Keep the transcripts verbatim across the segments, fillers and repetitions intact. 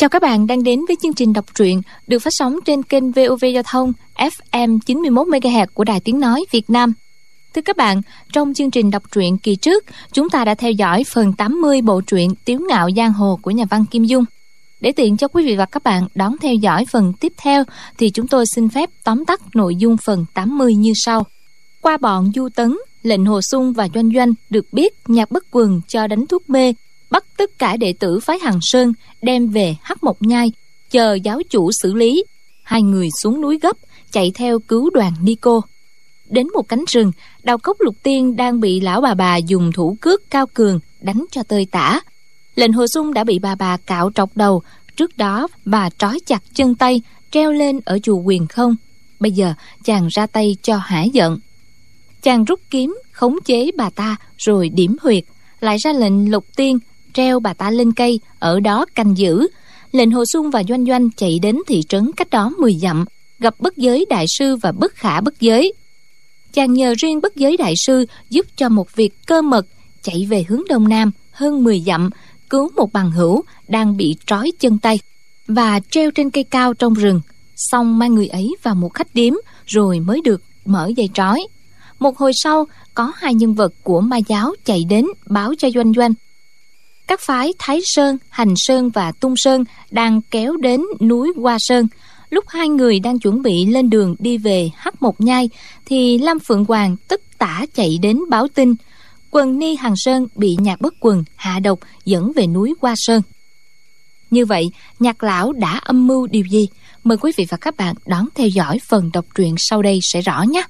Chào các bạn đang đến với chương trình đọc truyện được phát sóng trên kênh vê o vê Giao thông ép em chín mươi mốt mê ga héc của Đài Tiếng Nói Việt Nam. Thưa các bạn, trong chương trình đọc truyện kỳ trước, chúng ta đã theo dõi phần tám mươi bộ truyện Tiếu Ngạo Giang Hồ của nhà văn Kim Dung. Để tiện cho quý vị và các bạn đón theo dõi phần tiếp theo thì chúng tôi xin phép tóm tắt nội dung phần tám mươi như sau. Qua bọn Du Tấn, Lệnh Hồ Xung và Doanh Doanh được biết Nhạc Bất Quần cho đánh thuốc mê, bắt tất cả đệ tử phái Hằng Sơn đem về Hắc Mộc Nhai chờ giáo chủ xử lý. Hai người xuống núi gấp chạy theo cứu đoàn Nico. Đến một cánh rừng, Đào Cốc Lục Tiên đang bị lão bà bà dùng thủ cước cao cường đánh cho tơi tả. Lệnh Hồ Xung đã bị bà bà cạo trọc đầu, trước đó bà trói chặt chân tay treo lên ở chùa Quyền Không. Bây giờ chàng ra tay cho hả giận. Chàng rút kiếm khống chế bà ta rồi điểm huyệt, lại ra lệnh Lục Tiên treo bà ta lên cây, ở đó canh giữ. Lệnh Hồ Xung và Doanh Doanh chạy đến thị trấn cách đó mười dặm, gặp Bất Giới Đại Sư và Bất Khả Bất Giới. Chàng nhờ riêng Bất Giới Đại Sư giúp cho một việc cơ mật, chạy về hướng đông nam hơn mười dặm, cứu một bằng hữu đang bị trói chân tay và treo trên cây cao trong rừng, xong mang người ấy vào một khách điếm rồi mới được mở dây trói. Một hồi sau, có hai nhân vật của Ma giáo chạy đến báo cho Doanh Doanh. Các phái Thái Sơn, Hành Sơn và Tung Sơn đang kéo đến núi Hoa Sơn. Lúc hai người đang chuẩn bị lên đường đi về Hắc Mộc Nhai thì Lam Phượng Hoàng tất tả chạy đến báo tin Quần Ni Hằng Sơn bị Nhạc Bất Quần hạ độc dẫn về núi Hoa Sơn. Như vậy, Nhạc lão đã âm mưu điều gì? Mời quý vị và các bạn đón theo dõi phần đọc truyện sau đây sẽ rõ nhé.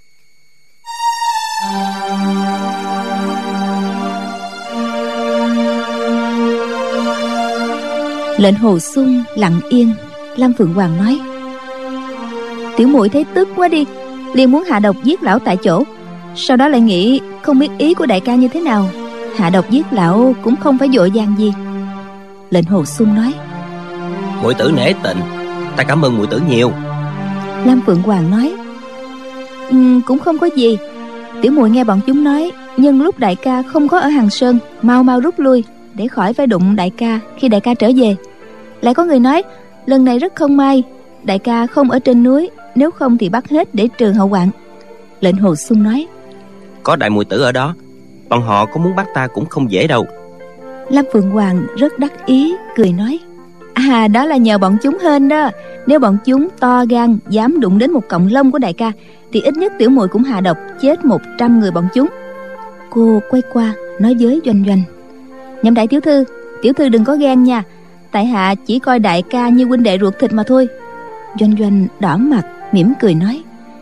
Lệnh Hồ Xung lặng yên. Lam Phượng Hoàng nói: tiểu muội thấy tức quá đi, liền muốn hạ độc giết lão tại chỗ. Sau đó lại nghĩ không biết ý của đại ca như thế nào, hạ độc giết lão cũng không phải vội vàng gì. Lệnh Hồ Xung nói: muội tử nể tình, ta cảm ơn muội tử nhiều. Lam Phượng Hoàng nói: um, cũng không có gì. Tiểu muội nghe bọn chúng nói nhân lúc đại ca không có ở Hằng Sơn, mau mau rút lui để khỏi phải đụng đại ca khi đại ca trở về. Lại có người nói lần này rất không may, đại ca không ở trên núi, nếu không thì bắt hết để trừ hậu hoạn. Lệnh Hồ Xung nói: có đại muội tử ở đó, bọn họ có muốn bắt ta cũng không dễ đâu. Lam Phượng Hoàng rất đắc ý, cười nói: à, đó là nhờ bọn chúng hên đó. Nếu bọn chúng to gan dám đụng đến một cọng lông của đại ca thì ít nhất tiểu muội cũng hạ độc chết một trăm người bọn chúng. Cô quay qua nói với Doanh Doanh: nhậm đại tiểu thư, tiểu thư đừng có ghen nha, tại hạ chỉ coi đại ca như huynh đệ ruột thịt mà thôi. Doanh Doanh đỏ mặt mỉm cười nói: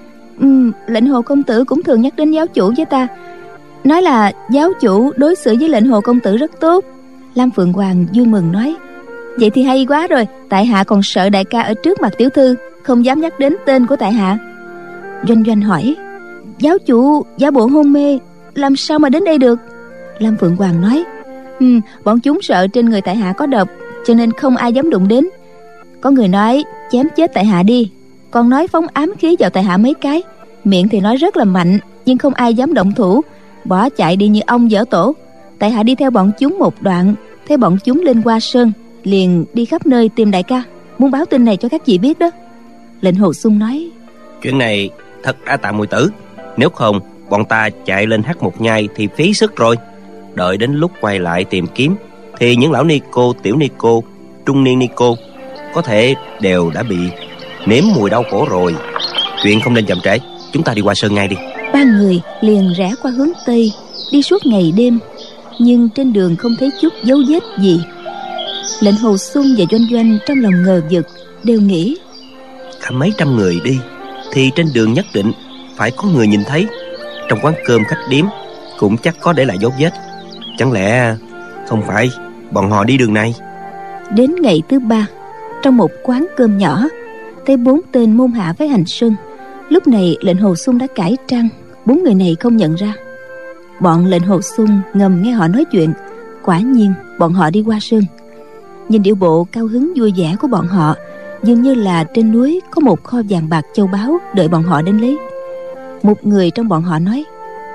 um, lệnh Hồ công tử cũng thường nhắc đến giáo chủ với ta, nói là giáo chủ đối xử với lệnh Hồ công tử rất tốt. Lam Phượng Hoàng vui mừng nói: vậy thì hay quá rồi, tại hạ còn sợ đại ca ở trước mặt tiểu thư không dám nhắc đến tên của tại hạ. Doanh Doanh hỏi: giáo chủ giả bộ hôn mê làm sao mà đến đây được? Lam Phượng Hoàng nói: ừ, bọn chúng sợ trên người tại hạ có độc, cho nên không ai dám đụng đến. Có người nói chém chết tại hạ đi, còn nói phóng ám khí vào tại hạ mấy cái, miệng thì nói rất là mạnh, nhưng không ai dám động thủ, bỏ chạy đi như ong dở tổ. Tại hạ đi theo bọn chúng một đoạn, thấy bọn chúng lên Hoa Sơn, liền đi khắp nơi tìm đại ca, muốn báo tin này cho các vị biết đó. Lệnh Hồ Xung nói: chuyện này thật đã tạ muội tử, nếu không bọn ta chạy lên Hắc Mộc Nhai thì phí sức rồi. Đợi đến lúc quay lại tìm kiếm thì những lão Nico, tiểu Nico, trung niên Nico có thể đều đã bị nếm mùi đau khổ rồi. Chuyện không nên chậm trễ, chúng ta đi qua sơn ngay đi. Ba người liền rẽ qua hướng Tây, đi suốt ngày đêm, nhưng trên đường không thấy chút dấu vết gì. Lệnh Hồ Xung và Doanh Doanh trong lòng ngờ vực, đều nghĩ cả mấy trăm người đi thì trên đường nhất định phải có người nhìn thấy. Trong quán cơm khách điếm cũng chắc có để lại dấu vết. Chẳng lẽ không phải bọn họ đi đường này? Đến ngày thứ ba, trong một quán cơm nhỏ, thấy bốn tên môn hạ với Hành Sơn. Lúc này Lệnh Hồ Xung đã cải trang, bốn người này không nhận ra. Bọn Lệnh Hồ Xung ngầm nghe họ nói chuyện, quả nhiên bọn họ đi Hoa Sơn. Nhìn điệu bộ cao hứng vui vẻ của bọn họ, dường như là trên núi có một kho vàng bạc châu báu đợi bọn họ đến lấy. Một người trong bọn họ nói: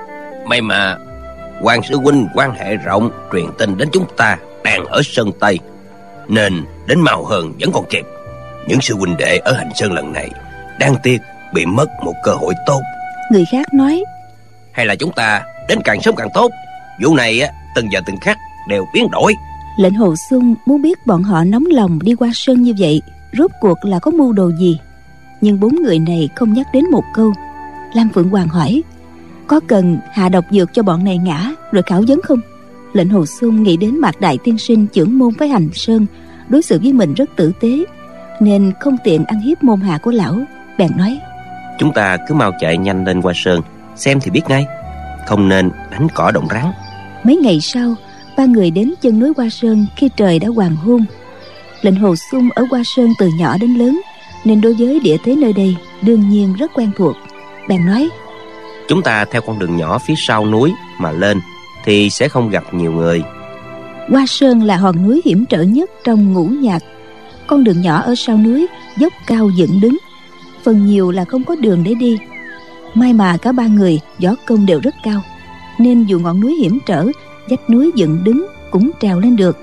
may mà Quan sư huynh quan hệ rộng, truyền tin đến chúng ta đang ở Sơn Tây. nên đến mau hơn vẫn còn kịp. Những sư huynh đệ ở Hành Sơn lần này đáng tiếc bị mất một cơ hội tốt. Người khác nói, hay là chúng ta đến càng sớm càng tốt. Vụ này á, từng giờ từng khắc đều biến đổi. Lệnh Hồ Xuân muốn biết bọn họ nóng lòng đi qua sơn như vậy rốt cuộc là có mưu đồ gì, nhưng bốn người này không nhắc đến một câu. Lam Phượng Hoàng hỏi, có cần hạ độc dược cho bọn này ngã rồi khảo vấn không? Lệnh Hồ Xuân nghĩ đến Mạc Đại tiên sinh trưởng môn với Hành Sơn đối xử với mình rất tử tế, nên không tiện ăn hiếp môn hạ của lão, bèn nói, chúng ta cứ mau chạy nhanh lên qua sơn, xem thì biết ngay, không nên đánh cỏ động rắn. Mấy ngày sau, ba người đến chân núi Hoa Sơn khi trời đã hoàng hôn. Lệnh Hồ Xuân ở Hoa Sơn từ nhỏ đến lớn, nên đối với địa thế nơi đây đương nhiên rất quen thuộc. Bèn nói, chúng ta theo con đường nhỏ phía sau núi mà lên thì sẽ không gặp nhiều người. Hoa Sơn là hòn núi hiểm trở nhất trong ngũ nhạc. Con đường nhỏ ở sau núi dốc cao dựng đứng, phần nhiều là không có đường để đi. May mà cả ba người võ công đều rất cao, nên dù ngọn núi hiểm trở, vách núi dựng đứng cũng trèo lên được.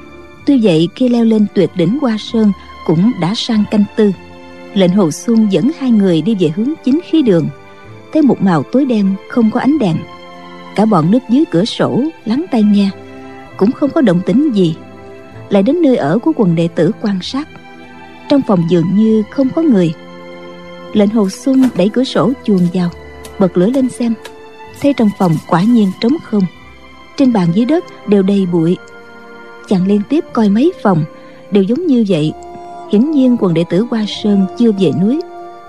Tuy vậy khi leo lên tuyệt đỉnh Hoa Sơn cũng đã sang canh tư. Lệnh Hồ Xuân dẫn hai người đi về hướng chính khí đường. Thấy một màu tối đen không có ánh đèn. Cả bọn núp dưới cửa sổ lắng tai nghe, cũng không có động tĩnh gì. Lại đến nơi ở của quần đệ tử quan sát. Trong phòng dường như không có người. Lệnh Hồ Xuân đẩy cửa sổ chuồn vào, bật lửa lên xem. Thấy trong phòng quả nhiên trống không. Trên bàn dưới đất đều đầy bụi. Chàng liên tiếp coi mấy phòng đều giống như vậy. Hiển nhiên quần đệ tử Hoa Sơn chưa về núi.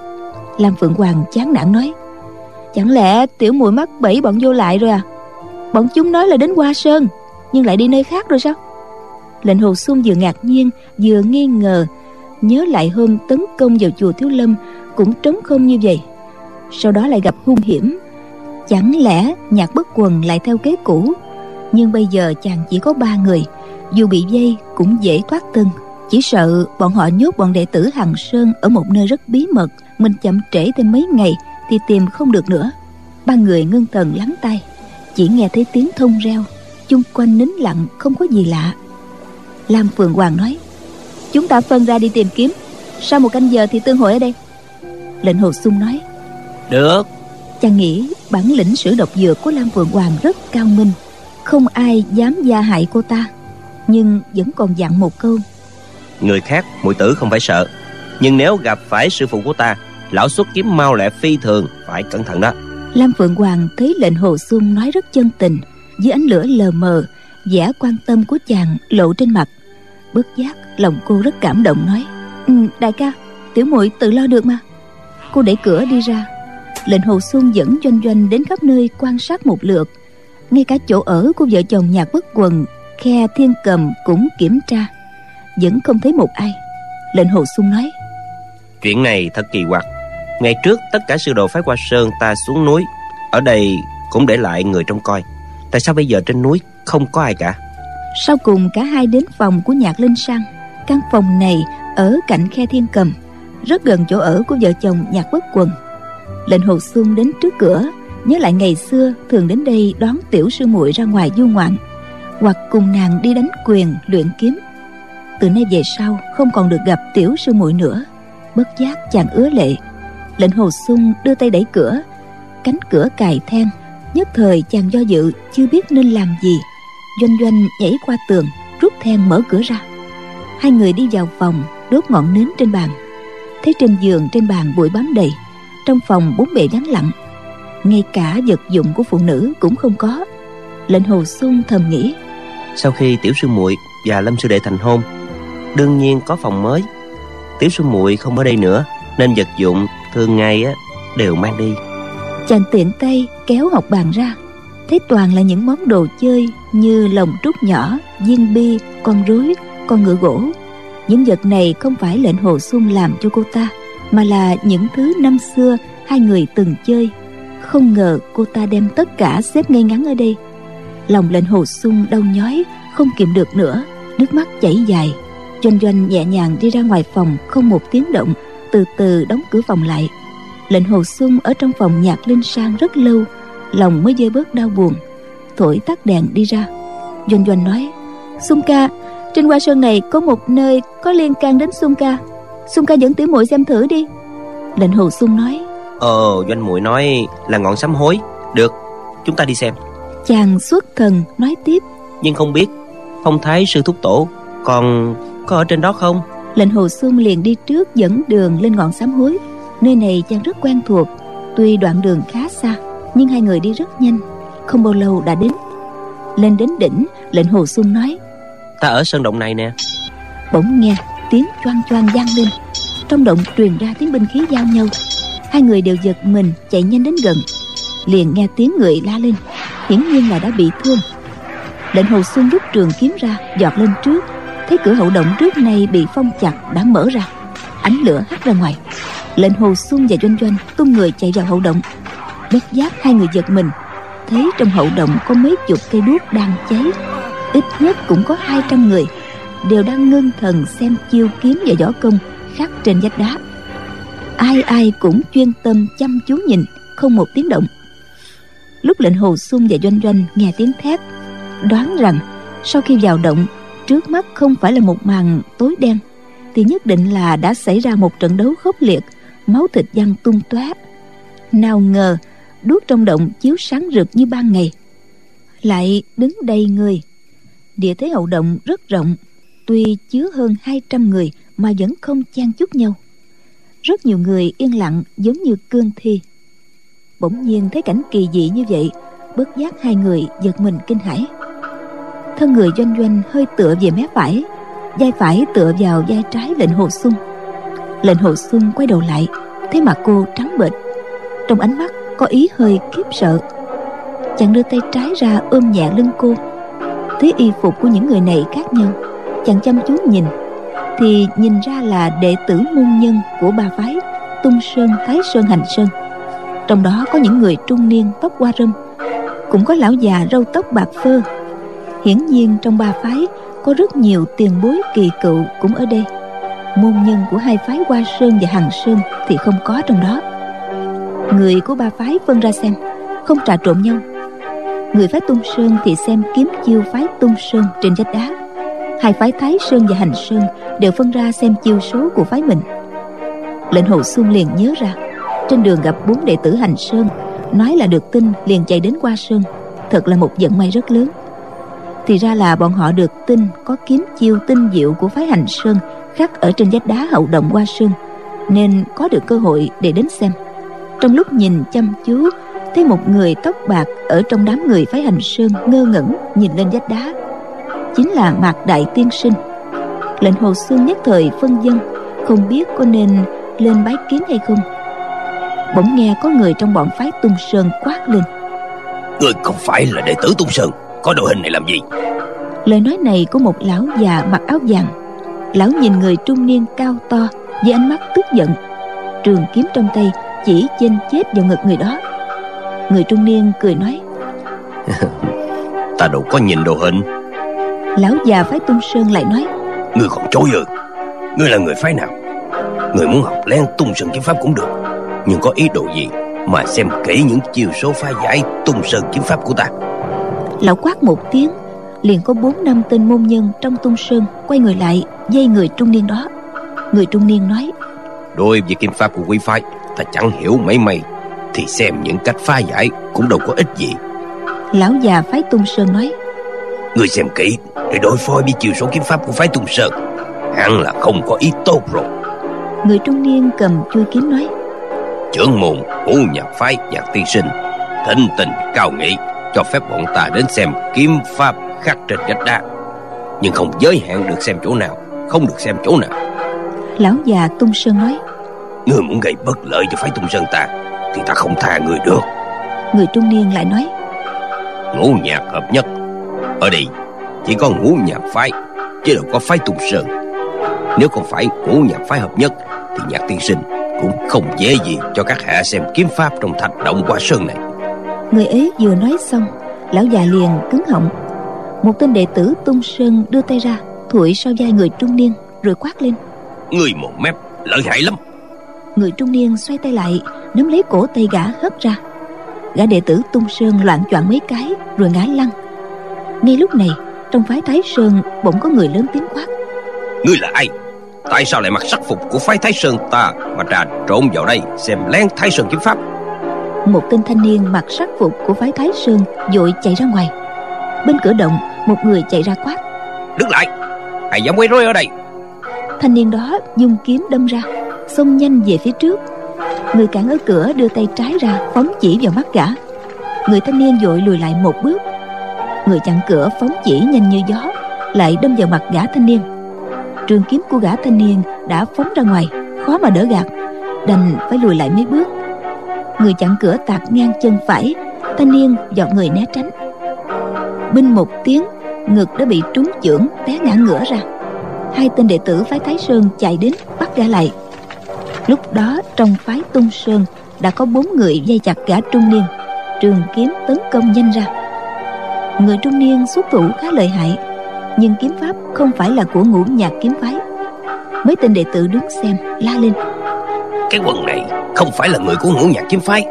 Lam Phượng Hoàng chán nản nói, chẳng lẽ tiểu muội mắc bẫy bọn vô lại rồi à? Bọn chúng nói là đến Hoa Sơn, nhưng lại đi nơi khác rồi sao? Lệnh Hồ Xuân vừa ngạc nhiên vừa nghi ngờ, nhớ lại hôm tấn công vào chùa Thiếu Lâm cũng trống không như vậy. Sau đó lại gặp hung hiểm. Chẳng lẽ Nhạc Bất Quần lại theo kế cũ? Nhưng bây giờ chàng chỉ có ba người, dù bị vây cũng dễ thoát thân. Chỉ sợ bọn họ nhốt bọn đệ tử Hằng Sơn ở một nơi rất bí mật, mình chậm trễ thêm mấy ngày thì tìm không được nữa. Ba người ngưng thần lắng tai, chỉ nghe thấy tiếng thông reo, chung quanh nín lặng không có gì lạ. Lam Phượng Hoàng nói, chúng ta phân ra đi tìm kiếm, sau một canh giờ thì tương hội ở đây. Lệnh Hồ Xuân nói, được. Chàng nghĩ bản lĩnh sử độc dược của Lam Phượng Hoàng rất cao minh, không ai dám gia hại cô ta, nhưng vẫn còn dặn một câu, người khác muội tử không phải sợ, nhưng nếu gặp phải sư phụ của ta, lão xuất kiếm mau lẹ phi thường, phải cẩn thận đó. Lam Phượng Hoàng thấy lệnh Hồ Xuân nói rất chân tình, dưới ánh lửa lờ mờ, vẻ quan tâm của chàng lộ trên mặt. Bất giác lòng cô rất cảm động, nói, ừ, đại ca, tiểu muội tự lo được mà. Cô đẩy cửa đi ra. Lệnh Hồ Xuân dẫn Doanh Doanh đến khắp nơi quan sát một lượt, ngay cả chỗ ở của vợ chồng Nhạc Bất Quần, khe Thiên Cầm cũng kiểm tra, vẫn không thấy một ai. Lệnh Hồ Xuân nói, chuyện này thật kỳ quặc. Ngày trước tất cả sư đồ phái Hoa Sơn ta xuống núi, ở đây cũng để lại người trông coi, tại sao bây giờ trên núi không có ai cả? Sau cùng cả hai đến phòng của Nhạc Linh Sang. Căn phòng này ở cạnh khe Thiên Cầm, rất gần chỗ ở của vợ chồng Nhạc Bất Quần. Lệnh Hồ Xuân đến trước cửa, nhớ lại ngày xưa thường đến đây đón tiểu sư muội ra ngoài du ngoạn, hoặc cùng nàng đi đánh quyền luyện kiếm. Từ nay về sau không còn được gặp tiểu sư muội nữa. Bất giác chàng ứa lệ. Lệnh Hồ Xuân đưa tay đẩy cửa, cánh cửa cài then. Nhất thời chàng do dự, chưa biết nên làm gì. Doanh Doanh nhảy qua tường, rút then mở cửa ra. Hai người đi vào phòng, đốt ngọn nến trên bàn. Thấy trên giường trên bàn bụi bám đầy, trong phòng bốn bề vắng lặng, ngay cả vật dụng của phụ nữ cũng không có. Lệnh Hồ Xuân thầm nghĩ, sau khi tiểu sư muội và Lâm sư đệ thành hôn, đương nhiên có phòng mới. Tiểu sư muội không ở đây nữa, nên vật dụng thường ngày á đều mang đi. Chàng tiện tay kéo học bàn ra, thấy toàn là những món đồ chơi như lồng trúc nhỏ, viên bi, con rối, con ngựa gỗ. Những vật này không phải Lệnh Hồ Xuân làm cho cô ta, mà là những thứ năm xưa hai người từng chơi. Không ngờ cô ta đem tất cả xếp ngay ngắn ở đây. Lòng Lệnh Hồ Xuân đau nhói, không kìm được nữa, nước mắt chảy dài. Doanh Doanh nhẹ nhàng đi ra ngoài phòng, không một tiếng động, từ từ đóng cửa phòng lại. Lệnh Hồ Xuân ở trong phòng Nhạc Linh Sang rất lâu, lòng mới vơi bớt đau buồn, thổi tắt đèn đi ra. Doanh Doanh nói, Xuân ca, Trên Hoa Sơn này có một nơi có liên can đến Xuân ca. Xuân ca dẫn tiểu muội xem thử đi. Lệnh Hồ Xuân nói. Ờ, doanh muội nói là ngọn sám hối. Được, chúng ta đi xem. Chàng xuất thần nói tiếp. Nhưng không biết phong thái sư thúc tổ còn có ở trên đó không? Lệnh Hồ Xuân liền đi trước dẫn đường lên ngọn sám hối. Nơi này chàng rất quen thuộc. Tuy đoạn đường khá xa, nhưng hai người đi rất nhanh, không bao lâu đã đến. Lên đến đỉnh, Lệnh Hồ Xuân nói. Ta ở sơn động này nè. Bỗng nghe tiếng choang choang vang lên. Trong động truyền ra tiếng binh khí giao nhau. Hai người đều giật mình chạy nhanh đến gần. Liền nghe tiếng người la lên, hiển nhiên là đã bị thương. Lệnh Hồ Xuân rút trường kiếm ra, giọt lên trước. Thấy cửa hậu động trước nay bị phong chặt đã mở ra, ánh lửa hắt ra ngoài. Lệnh Hồ Xuân và Doanh Doanh tung người chạy vào hậu động. Bất giác hai người giật mình, thấy trong hậu động có mấy chục cây đuốc đang cháy. Ít nhất cũng có hai trăm người, đều đang ngưng thần xem chiêu kiếm và võ công khắc trên vách đá. Ai ai cũng chuyên tâm chăm chú nhìn, không một tiếng động. Lúc Lệnh Hồ Xuân và Doanh Doanh nghe tiếng thét, đoán rằng sau khi vào động, trước mắt không phải là một màn tối đen, thì nhất định là đã xảy ra một trận đấu khốc liệt, máu thịt văng tung tóe. Nào ngờ đuốc trong động chiếu sáng rực như ban ngày, lại đứng đầy người. Địa thế hậu động rất rộng, tuy chứa hơn hai trăm người mà vẫn không chen chúc nhau. Rất nhiều người yên lặng giống như cương thi. Bỗng nhiên thấy cảnh kỳ dị như vậy, bất giác hai người giật mình kinh hãi. Thân người Doanh Doanh hơi tựa về mé phải, vai phải tựa vào vai trái Lệnh Hồ Xuân. Lệnh Hồ Xuân quay đầu lại, thấy mặt cô trắng bệch, trong ánh mắt có ý hơi khiếp sợ. Chàng đưa tay trái ra ôm nhẹ lưng cô. Thấy y phục của những người này khác nhau, chàng chăm chú nhìn thì nhìn ra là đệ tử môn nhân của ba phái Tung Sơn, Thái Sơn, Hành Sơn. Trong đó có những người trung niên tóc hoa râm, cũng có lão già râu tóc bạc phơ. Hiển nhiên trong ba phái có rất nhiều tiền bối kỳ cựu cũng ở đây. Môn nhân của hai phái Hoa Sơn và Hằng Sơn thì không có trong đó. Người của ba phái phân ra xem, không trà trộn nhau. Người phái Tung Sơn thì xem kiếm chiêu phái Tung Sơn trên vách đá. Hai phái Thái Sơn và Hành Sơn đều phân ra xem chiêu số của phái mình. Lệnh Hồ Xuân liền nhớ ra, trên đường gặp bốn đệ tử Hành Sơn, nói là được tin liền chạy đến Hoa Sơn. Thật là một vận may rất lớn. Thì ra là bọn họ được tin có kiếm chiêu tinh diệu của phái Hành Sơn khắc ở trên vách đá hậu động Hoa Sơn, nên có được cơ hội để đến xem. Trong lúc nhìn chăm chú, thấy một người tóc bạc ở trong đám người phái Hành Sơn ngơ ngẩn nhìn lên vách đá, chính là Mạc Đại Tiên Sinh. Lệnh Hồ Xuân nhất thời phân vân, không biết có nên lên bái kiến hay không. Bỗng nghe có người trong bọn phái Tung Sơn quát lên: Ngươi không phải là đệ tử Tung Sơn, có đồ hình này làm gì? Lời nói này của một lão già mặc áo vàng. Lão nhìn người trung niên cao to với ánh mắt tức giận, trường kiếm trong tay chỉ chênh chết vào ngực người đó. Người trung niên cười nói: Ta đâu có nhìn đồ hình. Lão già phái Tung Sơn lại nói: Ngươi còn chối ư? Ngươi là người phái nào? Ngươi muốn học lén Tung Sơn kiếm pháp cũng được, nhưng có ý đồ gì mà xem kỹ những chiêu số phá giải Tung Sơn kiếm pháp của ta? Lão quát một tiếng, liền có bốn năm tên môn nhân trong Tung Sơn quay người lại dây người trung niên đó. Người trung niên nói: Đối với kiếm pháp của quý phái ta chẳng hiểu mấy mày, thì xem những cách phá giải cũng đâu có ích gì. Lão già phái Tung Sơn nói: Ngươi xem kỹ để đối phó với chiêu số kiếm pháp của phái Tung Sơn, hẳn là không có ý tốt rồi. Người trung niên cầm chuôi kiếm nói: Trưởng môn Ngũ Nhạc phái Nhạc Tiên Sinh thịnh tình cao nghị, cho phép bọn ta đến xem kiếm pháp khắc trên vách đá, nhưng không giới hạn được xem chỗ nào, không được xem chỗ nào. Lão già Tung Sơn nói: Ngươi muốn gây bất lợi cho phái Tung Sơn ta thì ta không tha ngươi được. Người trung niên lại nói: Ngũ Nhạc hợp nhất, ở đây chỉ có Ngũ Nhạc phái chứ đâu có phái Tung Sơn. Nếu không phải Ngũ Nhạc phái hợp nhất thì Nhạc Tiên Sinh cũng không dễ gì cho các hạ xem kiếm pháp trong thạch động Hoa Sơn này. Người ấy vừa nói xong, lão già liền cứng họng. Một tên đệ tử Tung Sơn đưa tay ra thụi sau vai người trung niên, rồi quát lên: Ngươi mồm mép lợi hại lắm. Người trung niên xoay tay lại, nắm lấy cổ tay gã hất ra. Gã đệ tử Tung Sơn loạng choạng mấy cái rồi ngã lăn. Ngay lúc này, trong phái Thái Sơn bỗng có người lớn tiếng quát: Ngươi là ai? Tại sao lại mặc sắc phục của phái Thái Sơn ta mà trà trộn vào đây xem lén Thái Sơn kiếm pháp? Một tên thanh niên mặc sắc phục của phái Thái Sơn vội chạy ra ngoài. Bên cửa động, một người chạy ra quát: Đứng lại! Ai dám quấy rối ở đây? Thanh niên đó dùng kiếm đâm ra, xông nhanh về phía trước. Người cản ở cửa đưa tay trái ra phóng chỉ vào mắt gã. Người thanh niên vội lùi lại một bước. Người chặn cửa phóng chỉ nhanh như gió, lại đâm vào mặt gã thanh niên. Trường kiếm của gã thanh niên đã phóng ra ngoài, khó mà đỡ gạt, đành phải lùi lại mấy bước. Người chặn cửa tạt ngang chân phải, thanh niên giọt người né tránh. Binh một tiếng, ngực đã bị trúng chưởng, té ngã ngửa ra. Hai tên đệ tử phái Thái Sơn chạy đến bắt gã lại. Lúc đó trong phái Tung Sơn đã có bốn người dây chặt gã trung niên, trường kiếm tấn công nhanh ra. Người trung niên xuất thủ khá lợi hại, nhưng kiếm pháp không phải là của Ngũ Nhạc kiếm phái. Mấy tên đệ tử đứng xem la lên: Cái quần này không phải là người của Ngũ Nhạc kiếm phái,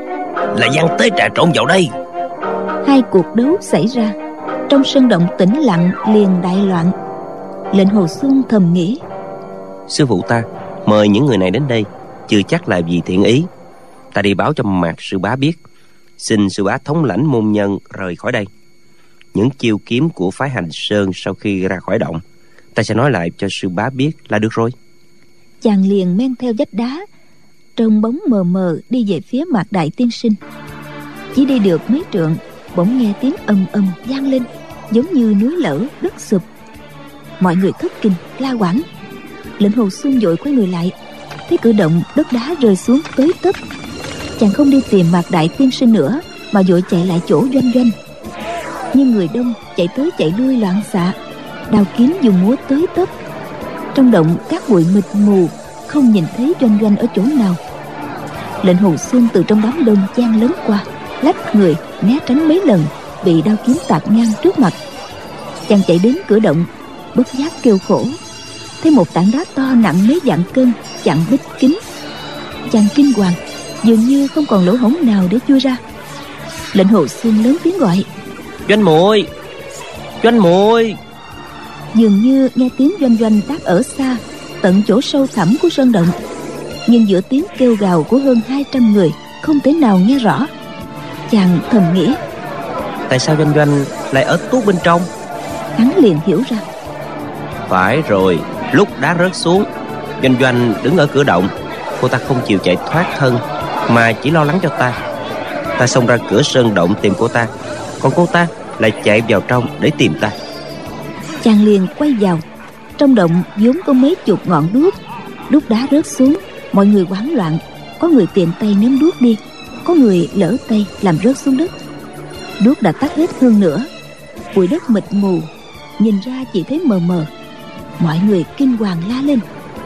là gian tế trà trộn vào đây. Hai cuộc đấu xảy ra, trong sân động tĩnh lặng liền đại loạn. Lệnh Hồ Xuân thầm nghĩ: Sư phụ ta mời những người này đến đây chưa chắc là vì thiện ý. Ta đi báo cho Mạc sư bá biết, xin sư bá thống lãnh môn nhân rời khỏi đây. Những chiêu kiếm của phái Hành Sơn sau khi ra khỏi động, ta sẽ nói lại cho sư bá biết là được rồi. Chàng liền men theo vách đá, trong bóng mờ mờ đi về phía Mạc đại tiên sinh. Chỉ đi được mấy trượng, bỗng nghe tiếng ầm ầm vang lên, giống như núi lở đất sụp. Mọi người thất kinh la hoảng. Lệnh Hồ Xuân vội quay người lại, thấy cửa động đất đá rơi xuống tới tấp. Chàng không đi tìm Mạc đại tiên sinh nữa, mà vội chạy lại chỗ Doanh Doanh. Nhưng người đông chạy tới chạy lui loạn xạ, đao kiếm dùng múa tới tấp. Trong động các bụi mịt mù, không nhìn thấy Doanh Doanh ở chỗ nào. Lệnh Hồ Xuân từ trong đám đông chen lấn qua, lách người né tránh mấy lần, bị đao kiếm tạt ngang trước mặt. Chàng chạy đến cửa động, bất giác kêu khổ. Thấy một tảng đá to nặng mấy vạn cân chặn bích kính. Chàng kinh hoàng, dường như không còn lỗ hổng nào để chui ra. Lệnh Hồ Xuân lớn tiếng gọi: Doanh muội, Doanh muội. Dường như nghe tiếng Doanh Doanh đáp ở xa, tận chỗ sâu thẳm của sơn động. Nhưng giữa tiếng kêu gào của hơn hai trăm người, không thể nào nghe rõ. Chàng thầm nghĩ: Tại sao Doanh Doanh lại ở tuốt bên trong? Hắn liền hiểu ra. Phải rồi, lúc đá rớt xuống, Doanh Doanh đứng ở cửa động. Cô ta không chịu chạy thoát thân, mà chỉ lo lắng cho ta. Ta xông ra cửa sơn động tìm cô ta, còn cô ta lại chạy vào trong để tìm ta. Chàng liền quay vào. Trong động vốn có mấy chục ngọn đuốc. Đuốc đá rớt xuống, mọi người hoảng loạn. Có người tiện tay ném đuốc đi, có người lỡ tay làm rớt xuống đất. Đuốc đã tắt hết hơn nữa, bụi đất mịt mù, nhìn ra chỉ thấy mờ mờ. Mọi người kinh hoàng la lên: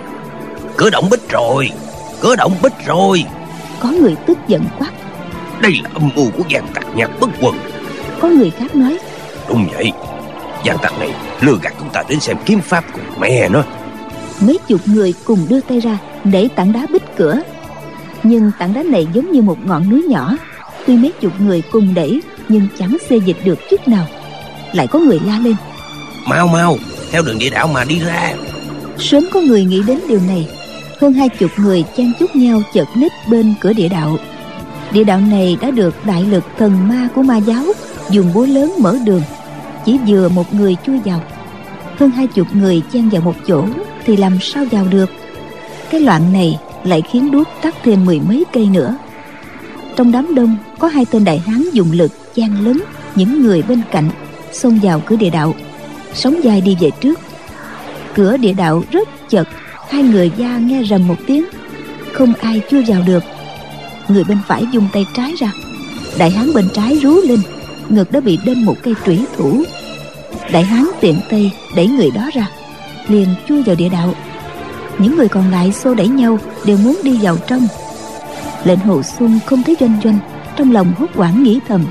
Cửa động bích rồi, cửa động bích rồi. Có người tức giận quát: Đây là âm mưu của gian tặc Nhạc Bất Quần. Có người khác nói: Đúng vậy, gian tặc này lừa gạt chúng ta đến xem kiếm pháp của mẹ nó. Mấy chục người cùng đưa tay ra để tảng đá bích cửa. Nhưng tảng đá này giống như một ngọn núi nhỏ, tuy mấy chục người cùng đẩy nhưng chẳng xê dịch được chút nào. Lại có người la lên: Mau mau, theo đường địa đạo mà đi ra. Sớm có người nghĩ đến điều này. Hơn hai chục người chen chúc nhau chật ních bên cửa địa đạo. Địa đạo này đã được đại lực thần ma của ma giáo dùng búa lớn mở đường, chỉ vừa một người chui vào. Hơn hai chục người chen vào một chỗ thì làm sao vào được. Cái loạn này lại khiến đuốc tắt thêm mười mấy cây nữa. Trong đám đông có hai tên đại hán dùng lực chen lấn những người bên cạnh, xông vào cửa địa đạo, sóng vai đi về trước. Cửa địa đạo rất chật, hai người da nghe rầm một tiếng, không ai chui vào được. Người bên phải dùng tay trái ra, đại hán bên trái rú lên, ngực đã bị đâm một cây trủy thủ. Đại hán tiện tay đẩy người đó ra, liền chui vào địa đạo. Những người còn lại xô đẩy nhau, đều muốn đi vào trong. Lệnh Hồ Xuân không thấy Doanh Doanh, trong lòng hốt hoảng nghĩ thầm: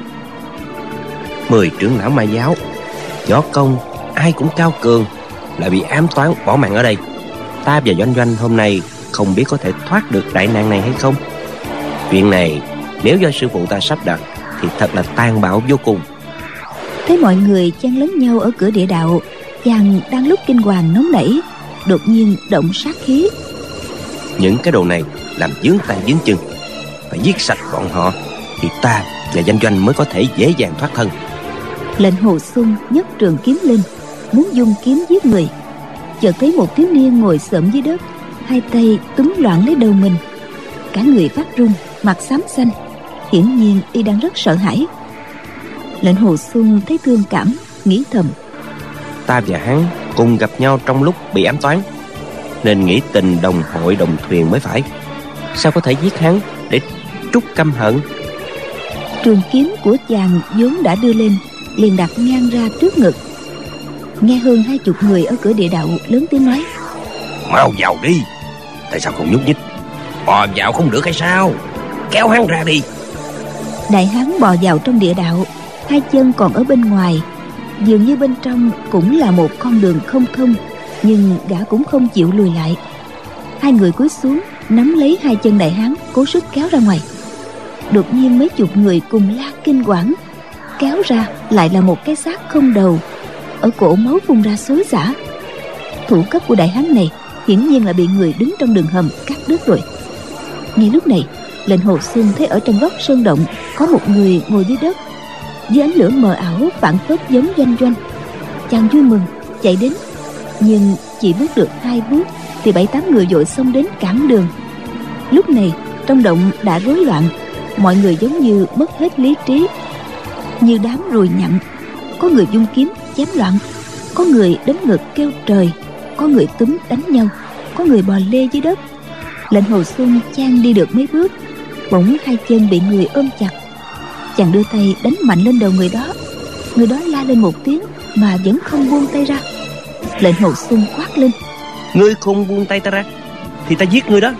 Mười trưởng lão ma giáo, võ công ai cũng cao cường, lại bị ám toán bỏ mạng ở đây. Ta và Doanh Doanh hôm nay không biết có thể thoát được đại nạn này hay không. Chuyện này nếu do sư phụ ta sắp đặt thì thật là tàn bạo vô cùng. Thấy mọi người chen lấn nhau ở cửa địa đạo, chàng đang lúc kinh hoàng nóng nảy, đột nhiên động sát khí. Những cái đồ này làm vướng tay vướng chân, phải giết sạch bọn họ thì ta và Doanh Doanh mới có thể dễ dàng thoát thân. Lệnh Hồ Xuân nhấc trường kiếm lên, muốn dung kiếm giết người. Chợt thấy một thiếu niên ngồi xổm dưới đất, hai tay túm loạn lấy đầu mình, cả người phát run, mặt xám xanh, hiển nhiên y đang rất sợ hãi. Lệnh Hồ Xuân thấy thương cảm, nghĩ thầm: Ta và hắn cùng gặp nhau trong lúc bị ám toán, nên nghĩ tình đồng hội đồng thuyền mới phải. Sao có thể giết hắn để trút căm hận? Trường kiếm của chàng vốn đã đưa lên, liền đặt ngang ra trước ngực. Nghe hơn hai chục người ở cửa địa đạo lớn tiếng nói: Mau vào đi! Tại sao không nhúc nhích? Bò vào không được hay sao? Kéo hắn ra đi! Đại hán bò vào trong địa đạo, hai chân còn ở bên ngoài. Dường như bên trong cũng là một con đường không thông, nhưng gã cũng không chịu lùi lại. Hai người cúi xuống nắm lấy hai chân đại hán, cố sức kéo ra ngoài. Đột nhiên mấy chục người cùng la kinh quản. Kéo ra lại là một cái xác không đầu, ở cổ máu phun ra xối xả. Thủ cấp của đại hán này hiển nhiên là bị người đứng trong đường hầm cắt đứt rồi. Ngay lúc này, Lệnh Hồ Xuân thấy ở trong góc sơn động có một người ngồi dưới đất, dưới ánh lửa mờ ảo phảng phất giống Doanh Doanh. Chàng vui mừng chạy đến, nhưng chỉ bước được hai bước thì bảy tám người vội xông đến cản đường. Lúc này trong động đã rối loạn, mọi người giống như mất hết lý trí, như đám ruồi nhặng. Có người vung kiếm chém loạn, có người đến ngực kêu trời, có người túm đánh nhau, có người bò lê dưới đất. Lệnh Hồ Xuân chan đi được mấy bước, bỗng hai chân bị người ôm chặt. Chàng đưa tay đánh mạnh lên đầu người đó. Người đó la lên một tiếng mà vẫn không buông tay ra. Lệnh Hồ Xuân quát lên: Ngươi không buông tay ta ra thì ta giết ngươi đó.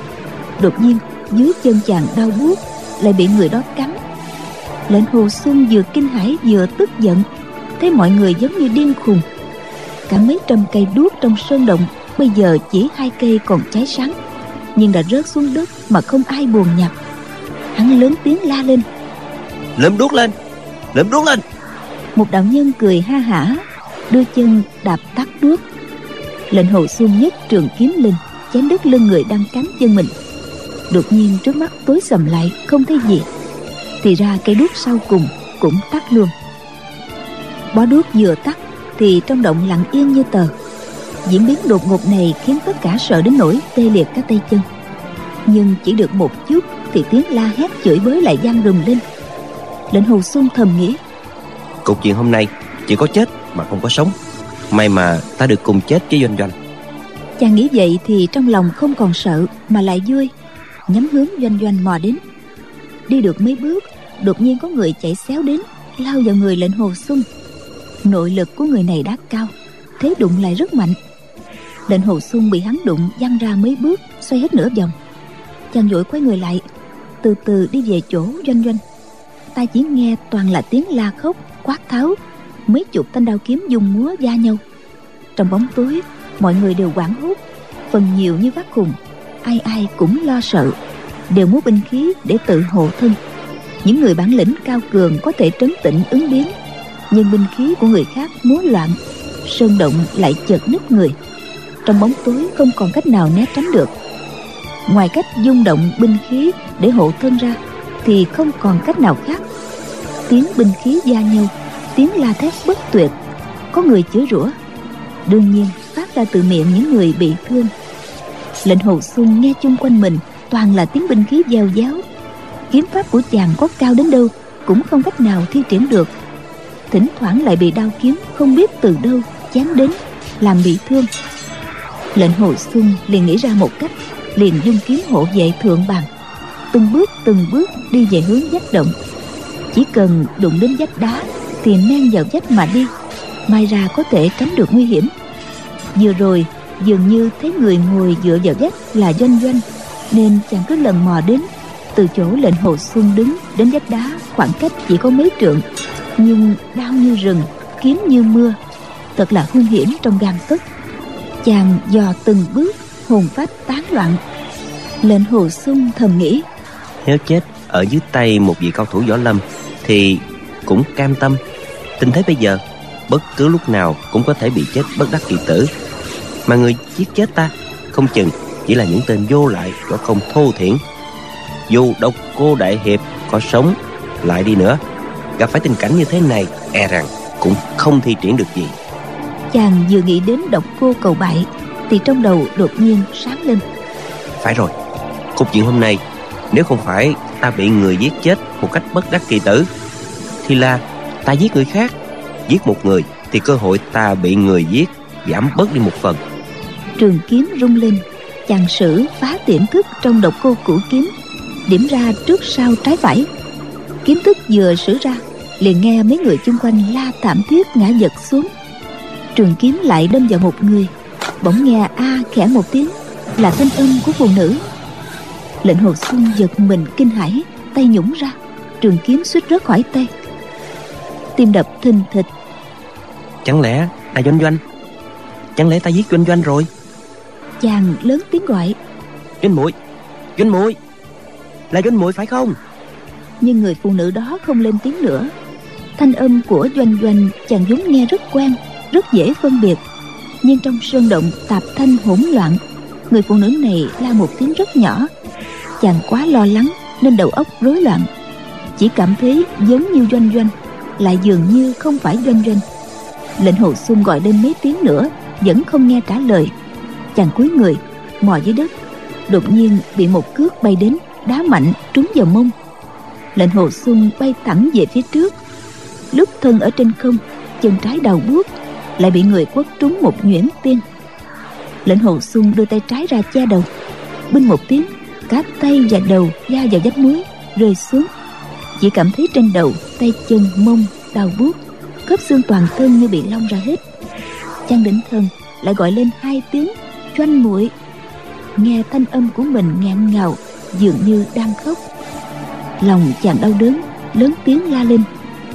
Đột nhiên dưới chân chàng đau buốt, lại bị người đó cắn. Lệnh Hồ Xuân vừa kinh hãi vừa tức giận, thấy mọi người giống như điên khùng. Cả mấy trăm cây đuốc trong sơn động bây giờ chỉ hai cây còn cháy sáng, nhưng đã rớt xuống đất mà không ai buồn nhặt. Hắn lớn tiếng la lên: Lượm đuốc lên, lượm đuốc lên. Một đạo nhân cười ha hả, đưa chân đạp tắt đuốc. Lệnh Hồ Xuân nhấc trường kiếm lên, chém đứt lưng người đang cắn chân mình. Đột nhiên trước mắt tối sầm lại, không thấy gì. Thì ra cây đuốc sau cùng cũng tắt luôn. Bó đuốc vừa tắt thì trong động lặng yên như tờ. Diễn biến đột ngột này khiến tất cả sợ đến nỗi tê liệt các tay chân. Nhưng chỉ được một chút thì tiếng la hét chửi bới lại vang rùng lên. Lệnh Hồ Xuân thầm nghĩ: Cục chuyện hôm nay chỉ có chết mà không có sống. May mà ta được cùng chết với Doanh Doanh. Chàng nghĩ vậy thì trong lòng không còn sợ mà lại vui, nhắm hướng Doanh Doanh mò đến. Đi được mấy bước, đột nhiên có người chạy xéo đến, lao vào người Lệnh Hồ Xuân. Nội lực của người này đã cao, thế đụng lại rất mạnh. Lệnh Hồ Xuân bị hắn đụng văng ra mấy bước, xoay hết nửa vòng. Chàng vội quay người lại, từ từ đi về chỗ Doanh Doanh. Ta chỉ nghe toàn là tiếng la khóc, quát tháo, mấy chục thanh đao kiếm dùng múa va nhau. Trong bóng tối, mọi người đều hoảng hốt, phần nhiều như vác khùng, ai ai cũng lo sợ, đều múa binh khí để tự hộ thân. Những người bản lĩnh cao cường có thể trấn tĩnh ứng biến, nhưng binh khí của người khác múa loạn, sơn động lại chợt nứt người. Trong bóng tối không còn cách nào né tránh được. Ngoài cách dung động binh khí để hộ thân ra thì không còn cách nào khác. Tiếng binh khí va nhau, tiếng la thét bất tuyệt, có người chửi rủa, đương nhiên phát ra từ miệng những người bị thương. Lệnh Hồ Xuân nghe chung quanh mình toàn là tiếng binh khí gieo giáo. Kiếm pháp của chàng có cao đến đâu cũng không cách nào thi triển được. Thỉnh thoảng lại bị đao kiếm không biết từ đâu chém đến, làm bị thương. Lệnh Hồ Xuân liền nghĩ ra một cách, liền dung kiếm hộ vệ thượng bàn, từng bước từng bước đi về hướng vách động. Chỉ cần đụng đến vách đá thì men vào vách mà đi, may ra có thể tránh được nguy hiểm. Vừa rồi dường như thấy người ngồi dựa vào vách là Doanh Doanh, nên chàng cứ lần mò đến. Từ chỗ Lệnh Hồ Xuân đứng đến vách đá khoảng cách chỉ có mấy trượng, nhưng đao như rừng, kiếm như mưa, thật là hung hiểm trong gang tấc. Chàng dò từng bước, hồn phách tán loạn. Lệnh Hồ Xuân thầm nghĩ: Nếu chết ở dưới tay một vị cao thủ võ lâm thì cũng cam tâm. Tình thế bây giờ, bất cứ lúc nào cũng có thể bị chết bất đắc kỳ tử. Mà người giết chết ta không chừng chỉ là những tên vô lại, võ không thô thiển. Dù Độc Cô đại hiệp có sống lại đi nữa, gặp phải tình cảnh như thế này, e rằng cũng không thi triển được gì. Chàng vừa nghĩ đến Độc Cô cầu bại thì trong đầu đột nhiên sáng lên. Phải rồi, cục chuyện hôm nay, nếu không phải ta bị người giết chết một cách bất đắc kỳ tử, thì là ta giết người khác. Giết một người thì cơ hội ta bị người giết giảm bớt đi một phần. Trường kiếm rung lên, chàng sử phá tiềm thức trong Độc Cô cửu kiếm, điểm ra trước sau trái phải. Kiếm thức vừa sử ra, liền nghe mấy người chung quanh la thảm thiết ngã giật xuống. Trường kiếm lại đâm vào một người, bỗng nghe a khẽ một tiếng, là thanh âm của phụ nữ. Lệnh Hồ Xuân giật mình kinh hãi, tay nhũng ra, trường kiếm suýt rớt khỏi tay. Tim đập thình thịch. Chẳng lẽ là Doanh Doanh? Chẳng lẽ ta giết Doanh Doanh rồi? Chàng lớn tiếng gọi: Doanh muội, Doanh muội, là Doanh muội phải không? Nhưng người phụ nữ đó không lên tiếng nữa. Thanh âm của Doanh Doanh chàng vốn nghe rất quen, rất dễ phân biệt, nhưng trong sơn động tạp thanh hỗn loạn, người phụ nữ này la một tiếng rất nhỏ. Chàng quá lo lắng nên đầu óc rối loạn, chỉ cảm thấy giống như Doanh Doanh, lại dường như không phải Doanh Doanh. Lệnh Hồ Xuân gọi lên mấy tiếng nữa vẫn không nghe trả lời. Chàng cúi người mò dưới đất, đột nhiên bị một cước bay đến, đá mạnh trúng vào mông. Lệnh Hồ Xuân bay thẳng về phía trước, lúc thân ở trên không, chân trái đau buốt, lại bị người quất trúng một nhuyễn tiên. Lệnh Hồ Xuân đưa tay trái ra che đầu, binh một tiếng, cả tay và đầu va vào vách núi rơi xuống. Chỉ cảm thấy trên đầu, tay chân, mông đau buốt, khớp xương toàn thân như bị long ra hết. Chàng định thần lại gọi lên hai tiếng Doanh muội. Nghe thanh âm của mình nghẹn ngào, dường như đang khóc. Lòng chàng đau đớn, lớn tiếng la lên: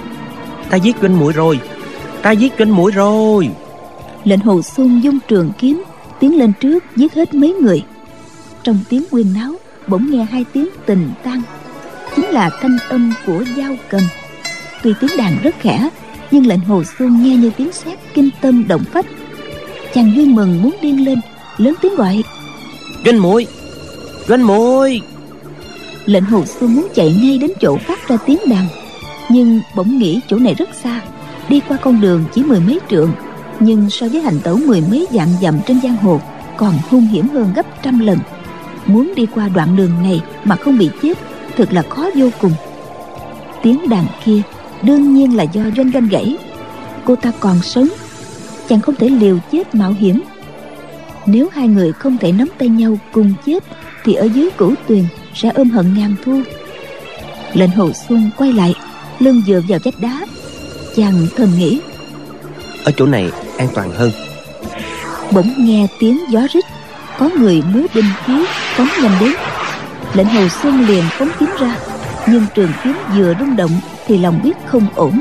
Ta giết Doanh muội rồi, ta giết Doanh muội rồi. Lệnh Hồ Xuân dung trường kiếm tiến lên trước, giết hết mấy người. Trong tiếng huyên náo, bỗng nghe hai tiếng tình tang, chính là thanh âm của dao cầm. Tuy tiếng đàn rất khẽ, nhưng Lệnh Hồ Xuân nghe như tiếng sét kinh tâm động phách. Chàng vui mừng muốn điên lên, lớn tiếng gọi: Doanh muội, Doanh muội. Lệnh Hồ Xuân muốn chạy ngay đến chỗ phát ra tiếng đàn, nhưng bỗng nghĩ chỗ này rất xa, đi qua con đường chỉ mười mấy trượng, nhưng so với hành tẩu mười mấy vạn dặm trên giang hồ còn hung hiểm hơn gấp trăm lần. Muốn đi qua đoạn đường này mà không bị chết thực là khó vô cùng. Tiếng đàn kia đương nhiên là do Doanh Doanh gãy. Cô ta còn sống, chàng không thể liều chết mạo hiểm. Nếu hai người không thể nắm tay nhau cùng chết thì ở dưới cửu tuyền sẽ ôm hận ngàn thu. Lệnh Hồ Xuân quay lại, lưng dựa vào vách đá. Chàng thầm nghĩ: ở chỗ này an toàn hơn. Bỗng nghe tiếng gió rít, có người múa binh khí phóng nhanh đến. Lệnh Hồ Xuân liền phóng kiếm ra, nhưng trường kiếm vừa rung động thì lòng biết không ổn.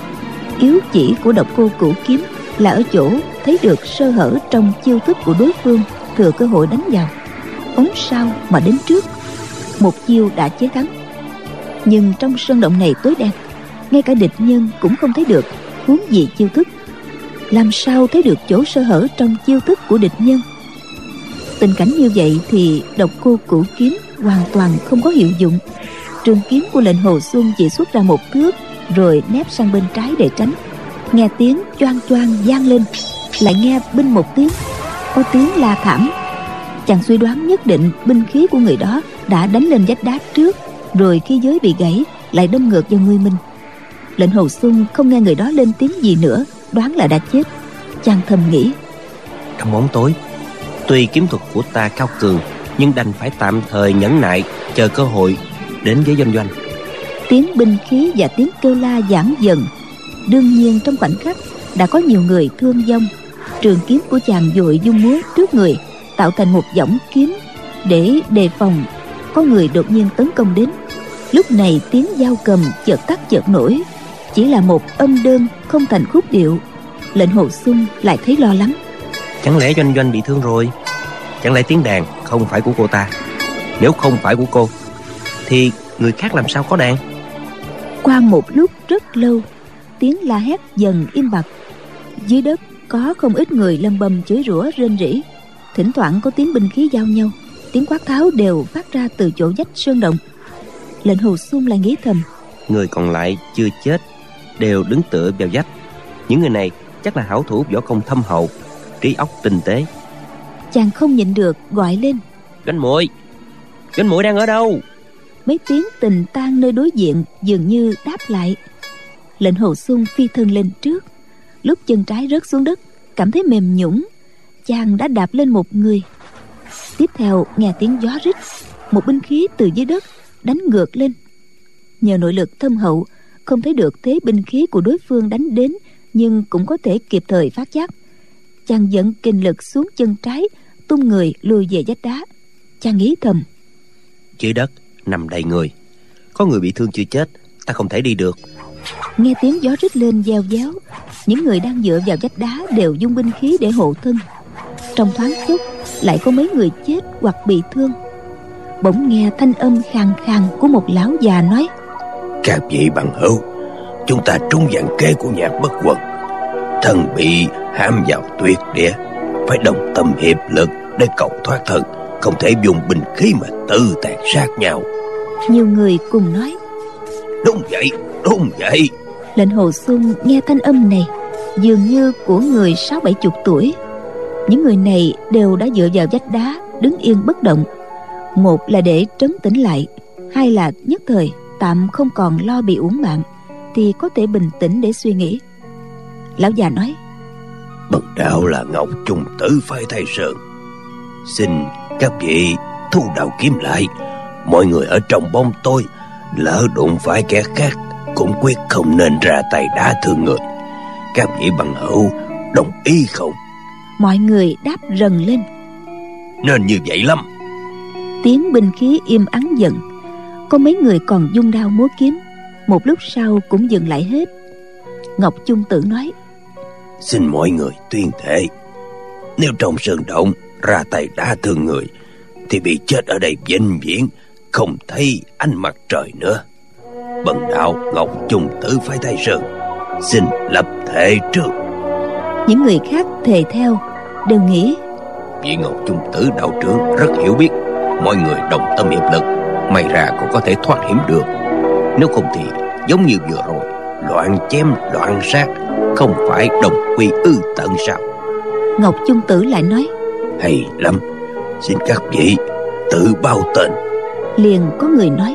Yếu chỉ của Độc Cô cửu kiếm là ở chỗ thấy được sơ hở trong chiêu thức của đối phương, thừa cơ hội đánh vào, phóng sau mà đến trước, một chiêu đã chế thắng. Nhưng trong sơn động này tối đen, ngay cả địch nhân cũng không thấy được, huống gì chiêu thức. Làm sao thấy được chỗ sơ hở trong chiêu thức của địch nhân? Tình cảnh như vậy thì Độc Cô cửu kiếm hoàn toàn không có hiệu dụng. Trường kiếm của Lệnh Hồ Xuân chỉ xuất ra một thước, rồi nép sang bên trái để tránh. Nghe tiếng choang choang vang lên, lại nghe binh một tiếng, có tiếng la thảm. Chàng suy đoán nhất định binh khí của người đó đã đánh lên vách đá trước, rồi khi giới bị gãy lại đâm ngược vào người mình. Lệnh Hồ Xuân không nghe người đó lên tiếng gì nữa, đoán là đã chết. Chàng thầm nghĩ: trong bóng tối, tuy kiếm thuật của ta cao cường, nhưng đành phải tạm thời nhẫn nại, chờ cơ hội đến với Doanh Doanh. Tiếng binh khí và tiếng kêu la giảm dần. Đương nhiên trong khoảnh khắc đã có nhiều người thương vong. Trường kiếm của chàng vội dung múa trước người, tạo thành một võng kiếm để đề phòng có người đột nhiên tấn công đến. Lúc này tiếng dao cầm chợt tắt chợt nổi, chỉ là một âm đơn không thành khúc điệu. Lệnh Hồ Xuân lại thấy lo lắng. Chẳng lẽ Doanh Doanh bị thương rồi? Chẳng lẽ tiếng đàn không phải của cô ta? Nếu không phải của cô thì người khác làm sao có đàn? Qua một lúc rất lâu, tiếng la hét dần im bặt. Dưới đất có không ít người lầm bầm chửi rủa rên rỉ, thỉnh thoảng có tiếng binh khí giao nhau, tiếng quát tháo đều phát ra từ chỗ vách sơn động. Lệnh Hồ Xung lại nghĩ thầm, người còn lại chưa chết đều đứng tựa vào vách. Những người này chắc là hảo thủ võ công thâm hậu, trí óc tinh tế. Chàng không nhịn được gọi lên, Gánh muội, Gánh muội đang ở đâu? Mấy tiếng tình tang nơi đối diện dường như đáp lại. Lệnh Hồ Xung phi thân lên trước, lúc chân trái rớt xuống đất, cảm thấy mềm nhũn, chàng đã đạp lên một người. Tiếp theo nghe tiếng gió rít, một binh khí từ dưới đất đánh ngược lên. Nhờ nội lực thâm hậu, không thấy được thế binh khí của đối phương đánh đến, nhưng cũng có thể kịp thời phát giác. Chàng dẫn kinh lực xuống chân trái, tung người lùi về vách đá. Chàng nghĩ thầm, dưới đất nằm đầy người, có người bị thương chưa chết, ta không thể đi được. Nghe tiếng gió rít lên veo véo, những người đang dựa vào vách đá đều dung binh khí để hộ thân. Trong thoáng chốc lại có mấy người chết hoặc bị thương. Bỗng nghe thanh âm khàn khàn của một lão già nói, các vị bằng hữu, chúng ta trúng dàn kế của Nhạc Bất Quần. Thần bị hãm vào tuyệt địa, phải đồng tâm hiệp lực để cầu thoát thân, không thể dùng binh khí mà tự tàn sát nhau. Nhiều người cùng nói, đúng vậy, đúng vậy. Lệnh Hồ Xung nghe thanh âm này dường như của người sáu bảy chục tuổi. Những người này đều đã dựa vào vách đá đứng yên bất động. Một là để trấn tĩnh lại, hai là nhất thời tạm không còn lo bị uổng mạng, thì có thể bình tĩnh để suy nghĩ. Lão già nói, bần đạo là Ngọc Trung Tử phái Thái Sơn, xin các vị thu đạo kiếm lại. Mọi người ở trong bóng tối, lỡ đụng phải kẻ khác cũng quyết không nên ra tay đả thương người. Các vị bằng hữu đồng ý không? Mọi người đáp rần lên, nên như vậy lắm. Tiếng binh khí im ắng dần. Có mấy người còn dung đao múa kiếm, một lúc sau cũng dừng lại hết. Ngọc Trung Tử nói, xin mọi người tuyên thệ, nếu trong sơn động ra tay đả thương người thì bị chết ở đây vĩnh viễn, không thấy ánh mặt trời nữa. Bần đạo Ngọc Trung Tử phái Thái Sơn xin lập thệ trước. Những người khác thề theo, đều nghĩ, vị Ngọc Trung Tử đạo trưởng rất hiểu biết, mọi người đồng tâm hiệp lực, may ra còn có thể thoát hiểm được. Nếu không thì giống như vừa rồi, loạn chém loạn sát, không phải đồng quy ư tận sao? Ngọc Trung Tử lại nói, hay lắm, xin các vị tự báo tên. Liền có người nói,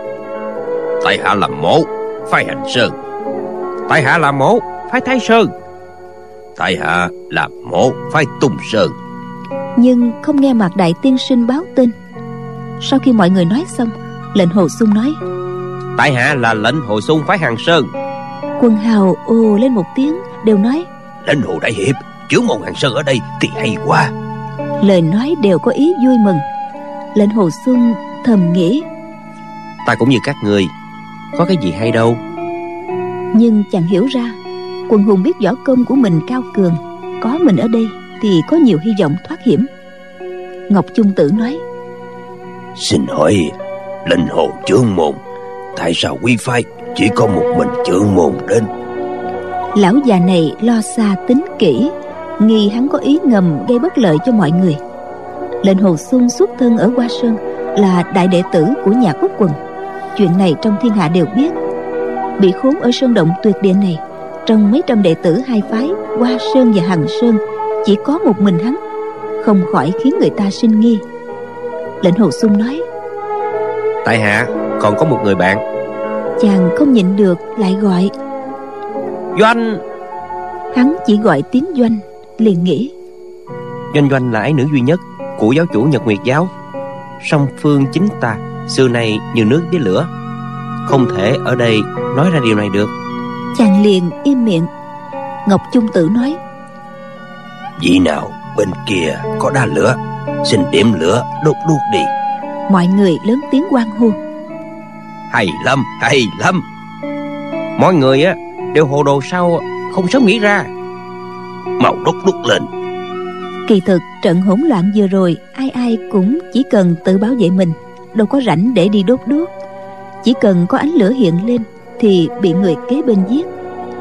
tại hạ là Mỗ phái Hành Sơn. Tại hạ là Mỗ phái Thái Sơn. Tại hạ là Mỗ phái Tung Sơn. Nhưng không nghe Mạc Đại tiên sinh báo tên. Sau khi mọi người nói xong, Lệnh Hồ Xung nói, tại hạ là Lệnh Hồ Xung phái Hàng Sơn. Quần hào ồ lên một tiếng, đều nói, Lệnh Hồ đại hiệp, trưởng môn Hàng Sơn ở đây thì hay quá. Lời nói đều có ý vui mừng. Lệnh Hồ Xung thầm nghĩ, ta cũng như các người, có cái gì hay đâu. Nhưng chàng hiểu ra, quần hùng biết võ công của mình cao cường, có mình ở đây thì có nhiều hy vọng thoát hiểm. Ngọc Trung Tử nói, xin hỏi Lệnh Hồ trưởng môn, tại sao quý phái chỉ có một mình trưởng môn đến? Lão già này lo xa tính kỹ, nghi hắn có ý ngầm gây bất lợi cho mọi người. Lệnh Hồ Xung xuất thân ở Hoa Sơn, là đại đệ tử của Nhạc Bất Quần. Chuyện này trong thiên hạ đều biết. Bị khốn ở sơn động tuyệt địa này, trong mấy trăm đệ tử hai phái Hoa Sơn và Hằng Sơn, chỉ có một mình hắn, không khỏi khiến người ta sinh nghi. Lệnh Hồ Xung nói, tại hạ còn có một người bạn. Chàng không nhịn được lại gọi, Doanh. Hắn chỉ gọi tiếng Doanh, liền nghĩ, Doanh Doanh là ái nữ duy nhất của giáo chủ Nhật Nguyệt giáo. Song phương chính ta xưa nay như nước với lửa, không thể ở đây nói ra điều này được. Chàng liền im miệng. Ngọc Trung Tử nói, vị nào bên kia có đá lửa, xin điểm lửa đốt đuốc đi. Mọi người lớn tiếng hoan hô, hay lắm, hay lắm. Mọi người á đều hồ đồ sao không sớm nghĩ ra. Mau đốt đuốc lên. Kỳ thực trận hỗn loạn vừa rồi, ai ai cũng chỉ cần tự bảo vệ mình, đâu có rảnh để đi đốt đuốc. Chỉ cần có ánh lửa hiện lên thì bị người kế bên giết.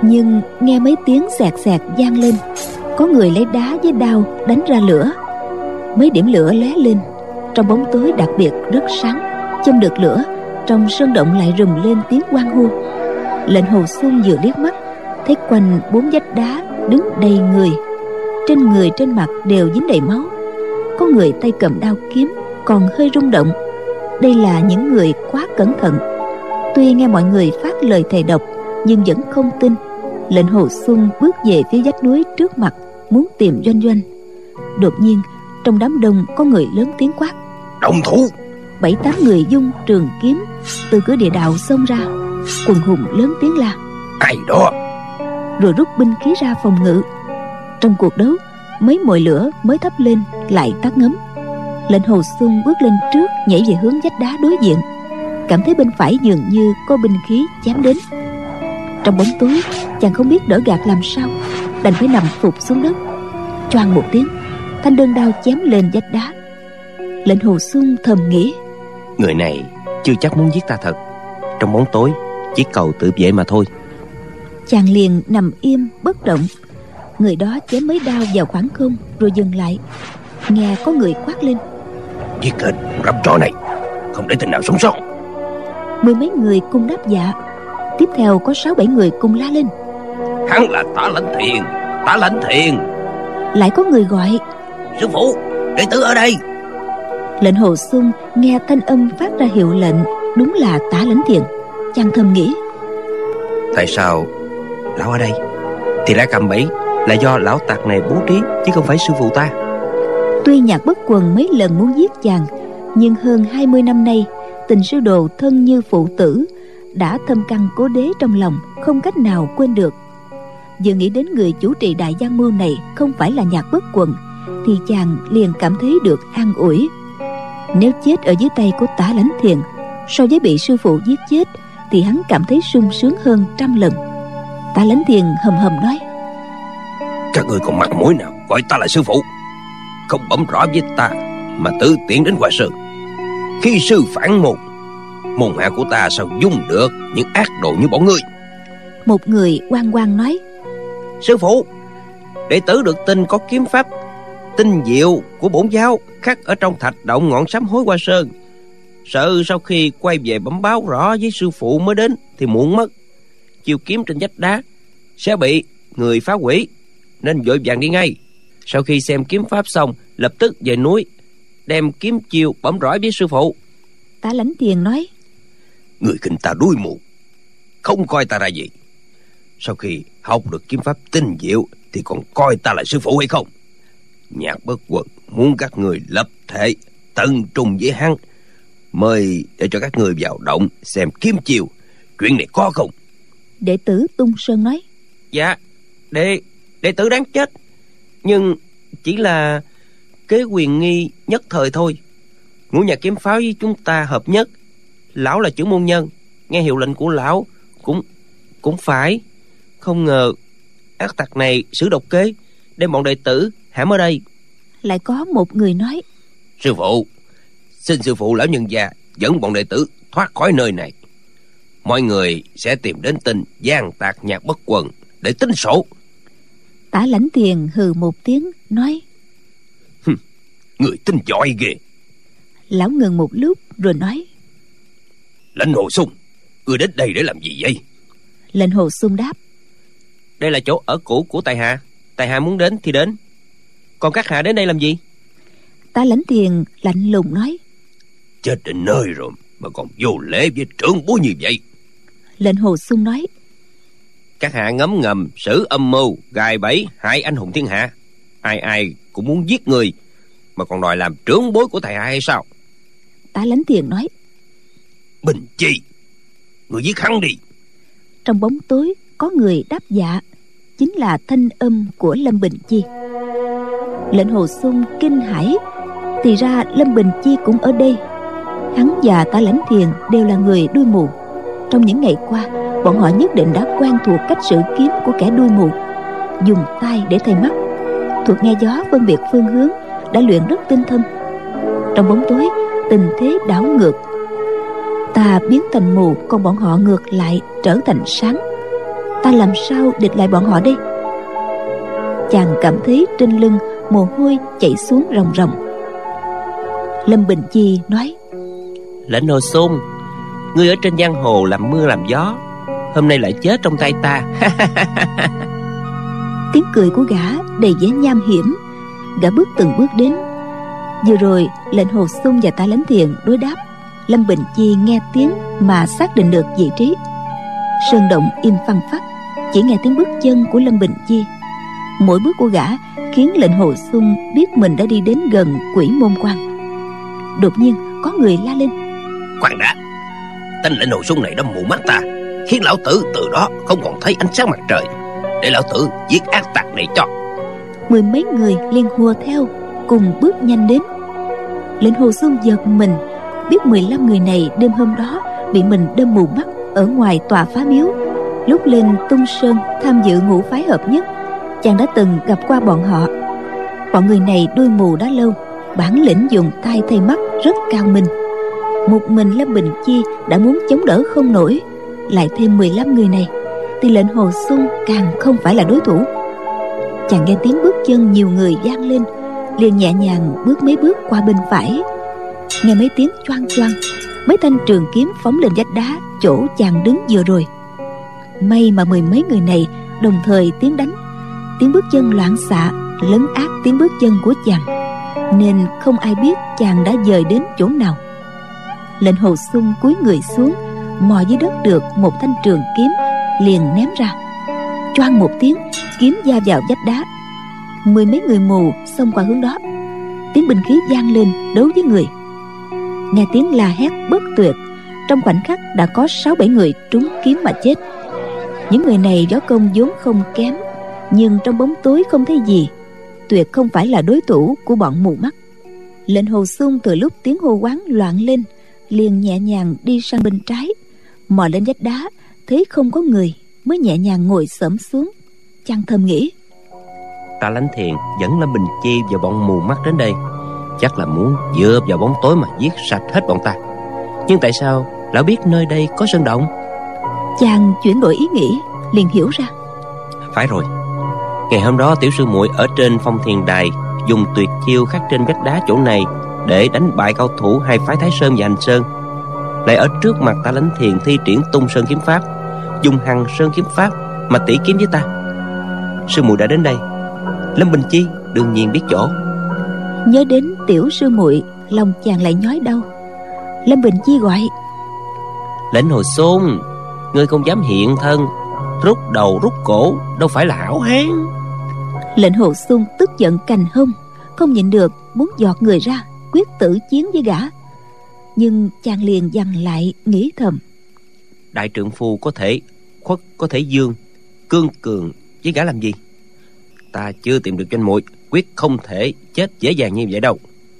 Nhưng nghe mấy tiếng xẹt xẹt vang lên, có người lấy đá với đao đánh ra lửa. Mấy điểm lửa lóe lên, trong bóng tối đặc biệt rất sáng. Châm được lửa, trong sơn động lại rùm lên tiếng hoan hô. Lệnh Hồ Xuân vừa liếc mắt, thấy quanh bốn vách đá đứng đầy người, trên người trên mặt đều dính đầy máu. Có người tay cầm đao kiếm còn hơi rung động. Đây là những người quá cẩn thận. Tuy nghe mọi người phát lời thề độc, nhưng vẫn không tin. Lệnh Hồ Xuân bước về phía vách núi trước mặt, muốn tìm Doanh Doanh. Đột nhiên trong đám đông có người lớn tiếng quát: động thủ! Bảy tám người dung trường kiếm từ cửa địa đạo xông ra. Quần hùng lớn tiếng la: ai đó! Rồi rút binh khí ra phòng ngự. Trong cuộc đấu, mấy mồi lửa mới thắp lên lại tắt ngấm. Lệnh Hồ Xuân bước lên trước, nhảy về hướng vách đá đối diện, cảm thấy bên phải dường như có binh khí chém đến. Trong bóng tối, chàng không biết đỡ gạt làm sao, đành phải nằm phục xuống đất. Choang một tiếng, thanh đơn đao chém lên vách đá. Lệnh Hồ Xuân thầm nghĩ: người này chưa chắc muốn giết ta thật, trong bóng tối chỉ cầu tự vệ mà thôi. Chàng liền nằm im bất động. Người đó chém mấy đao vào khoảng không rồi dừng lại. Nghe có người quát lên: giết hết rắm chó này, không để tên nào sống sót. Mười mấy người cùng đáp dạ. Tiếp theo có sáu bảy người cùng la lên: hắn là Tả Lãnh Thiền, Tả Lãnh Thiền. Lại có người gọi: sư phụ, đệ tử ở đây. Lệnh Hồ Xuân nghe thanh âm phát ra hiệu lệnh, đúng là Tả Lãnh Thiền. Chàng thầm nghĩ: tại sao lão ở đây? Thì ra cầm bẫy là do lão tặc này bố trí, chứ không phải sư phụ ta. Tuy Nhạc Bất Quần mấy lần muốn giết chàng, nhưng hơn hai mươi năm nay tình sư đồ thân như phụ tử đã thâm căn cố đế trong lòng, không cách nào quên được. Vừa nghĩ đến người chủ trì đại giang mưu này không phải là Nhạc Bất Quần, thì chàng liền cảm thấy được an ủi. Nếu chết ở dưới tay của Tả Lãnh Thiền so với bị sư phụ giết chết, thì hắn cảm thấy sung sướng hơn trăm lần. Tả Lãnh Thiền hầm hầm nói: các người còn mặt mũi nào gọi ta là sư phụ? Không bẩm rõ với ta mà tự tiện đến Hoa Sơn. Khi sư phản môn, môn hạ của ta sao dung được những ác đồ như bọn ngươi? Một người oan oan nói: sư phụ, đệ tử được tin có kiếm pháp tinh diệu của bổn giáo khắc ở trong thạch động ngọn sám hối Hoa Sơn. Sợ sau khi quay về bẩm báo rõ với sư phụ mới đến thì muộn mất. Chiêu kiếm trên vách đá sẽ bị người phá hủy, nên vội vàng đi ngay. Sau khi xem kiếm pháp xong, lập tức về núi đem kiếm chiêu bẩm rõ với sư phụ. Tả Lãnh Thiền nói: người khinh ta đuôi mù, không coi ta ra gì. Sau khi học được kiếm pháp tinh diệu thì còn coi ta là sư phụ hay không? Nhạc Bất Quần muốn các người lập thể tận trung với hắn, mời để cho các người vào động xem kiếm chiêu. Chuyện này có không? Đệ tử Tung Sơn nói: dạ, đệ đệ tử đáng chết, nhưng chỉ là kế quyền nghi nhất thời thôi. Ngũ nhạc kiếm pháo với chúng ta hợp nhất, lão là trưởng môn nhân, nghe hiệu lệnh của lão cũng cũng phải. Không ngờ ác tặc này sử độc kế, đem bọn đệ tử hãm ở đây. Lại có một người nói: sư phụ, xin sư phụ lão nhân gia dẫn bọn đệ tử thoát khỏi nơi này. Mọi người sẽ tìm đến tên gian tạc Nhạc Bất Quần để tính sổ. Tả Lãnh Thiền hừ một tiếng nói: người tin giỏi ghê. Lão ngừng một lúc rồi nói: Lệnh Hồ Xuân, người đến đây để làm gì vậy? Lệnh Hồ Xuân đáp: đây là chỗ ở cũ của tài hạ, tài hạ muốn đến thì đến, còn các hạ đến đây làm gì? Tả Lãnh Thiền lạnh lùng nói: chết đến nơi rồi mà còn vô lễ với trưởng bối như vậy. Lệnh Hồ Xuân nói: các hạ ngấm ngầm xử âm mưu gài bẫy hại anh hùng thiên hạ, ai ai cũng muốn giết người, mà còn đòi làm trưởng bối của thầy hạ hay sao? Tả Lãnh Thiền nói: Bình Chi, người giết hắn đi. Trong bóng tối có người đáp dạ, chính là thanh âm của Lâm Bình Chi. Lệnh Hồ Xuân kinh hãi, thì ra Lâm Bình Chi cũng ở đây. Hắn và Tả Lãnh Thiền đều là người đuôi mù. Trong những ngày qua, bọn họ nhất định đã quen thuộc cách sử kiếm của kẻ đuôi mù, dùng tay để thay mắt, thuộc nghe gió phân biệt phương hướng, đã luyện rất tinh thâm. Trong bóng tối, tình thế đảo ngược, ta biến thành mù, còn bọn họ ngược lại trở thành sáng. Ta làm sao địch lại bọn họ đây? Chàng cảm thấy trên lưng mồ hôi chảy xuống ròng ròng. Lâm Bình Chi nói: Lệnh Hồ Xung, ngươi ở trên giang hồ làm mưa làm gió, hôm nay lại chết trong tay ta. Tiếng cười của gã đầy vẻ nham hiểm. Gã bước từng bước đến. Vừa rồi Lệnh Hồ Xung và Tạ Lãnh Thiền đối đáp, Lâm Bình Chi nghe tiếng mà xác định được vị trí. Sơn động im phăng phắc, chỉ nghe tiếng bước chân của Lâm Bình Chi. Mỗi bước của gã khiến Lệnh Hồ Xung biết mình đã đi đến gần Quỷ Môn Quan. Đột nhiên có người la lên: Khoan đã, tên Lệnh Hồ Xung này đã mù mắt ta, khiến lão tử từ đó không còn thấy ánh sáng mặt trời. Để lão tử giết ác tặc này cho. Mười mấy người liền hùa theo, cùng bước nhanh đến. Lệnh Hồ Xung giật mình, biết mười lăm người này đêm hôm đó bị mình đâm mù mắt ở ngoài tòa phá miếu. Lúc lên Tung Sơn tham dự ngũ phái hợp nhất, chàng đã từng gặp qua bọn họ. Bọn người này đuôi mù đã lâu, bản lĩnh dùng tay thay mắt rất cao minh. Một mình Lâm Bình Chi đã muốn chống đỡ không nổi, lại thêm mười lăm người này thì Lệnh Hồ Xung càng không phải là đối thủ. Chàng nghe tiếng bước chân nhiều người vang lên, liền nhẹ nhàng bước mấy bước qua bên phải. Nghe mấy tiếng choang choang, mấy thanh trường kiếm phóng lên vách đá chỗ chàng đứng vừa rồi. May mà mười mấy người này đồng thời tiến đánh. Tiếng bước chân loạn xạ lấn át tiếng bước chân của chàng, nên không ai biết chàng đã dời đến chỗ nào. Lệnh Hồ Xung cúi người xuống, mò dưới đất được một thanh trường kiếm, liền ném ra. Choang một tiếng, kiếm va vào vách đá. Mười mấy người mù xông qua hướng đó. Tiếng binh khí vang lên đấu với người. Nghe tiếng la hét bất tuyệt, trong khoảnh khắc đã có sáu bảy người trúng kiếm mà chết. Những người này võ công vốn không kém, nhưng trong bóng tối không thấy gì, tuyệt không phải là đối thủ của bọn mù mắt. Lệnh Hồ Xung từ lúc tiếng hô quán loạn lên, liền nhẹ nhàng đi sang bên trái, mò lên vách đá, thấy không có người mới nhẹ nhàng ngồi xổm xuống. Chàng thầm nghĩ: Tạ Lãnh Thiền dẫn Lâm Bình Chi và bọn mù mắt đến đây, chắc là muốn dựa vào bóng tối mà giết sạch hết bọn ta. Nhưng tại sao lão biết nơi đây có sơn động? Chàng chuyển đổi ý nghĩ, liền hiểu ra. Phải rồi, ngày hôm đó tiểu sư muội ở trên Phong Thiền Đài dùng tuyệt chiêu khắc trên vách đá chỗ này để đánh bại cao thủ hai phái Thái Sơn và Hành Sơn, lại ở trước mặt Tạ Lãnh Thiền thi triển Tung Sơn kiếm pháp, dùng Hằng Sơn kiếm pháp mà tỉ kiếm với ta. Sư muội đã đến đây, Lâm Bình Chi đương nhiên biết chỗ. Nhớ đến tiểu sư muội, lòng chàng lại nhói đau. Lâm Bình Chi gọi: Lệnh Hồ Xung, ngươi không dám hiện thân, rút đầu rút cổ, đâu phải là hảo hán. Lệnh Hồ Xung tức giận cành hông, không nhịn được muốn giọt người ra, quyết tử chiến với gã. Nhưng chàng liền dằn lại, nghĩ thầm: Đại trượng phu có thể khuất có thể dương, cương cường với gã làm gì? Ta chưa tìm được doanh muội, quyết không thể chết dễ dàng như vậy đâu.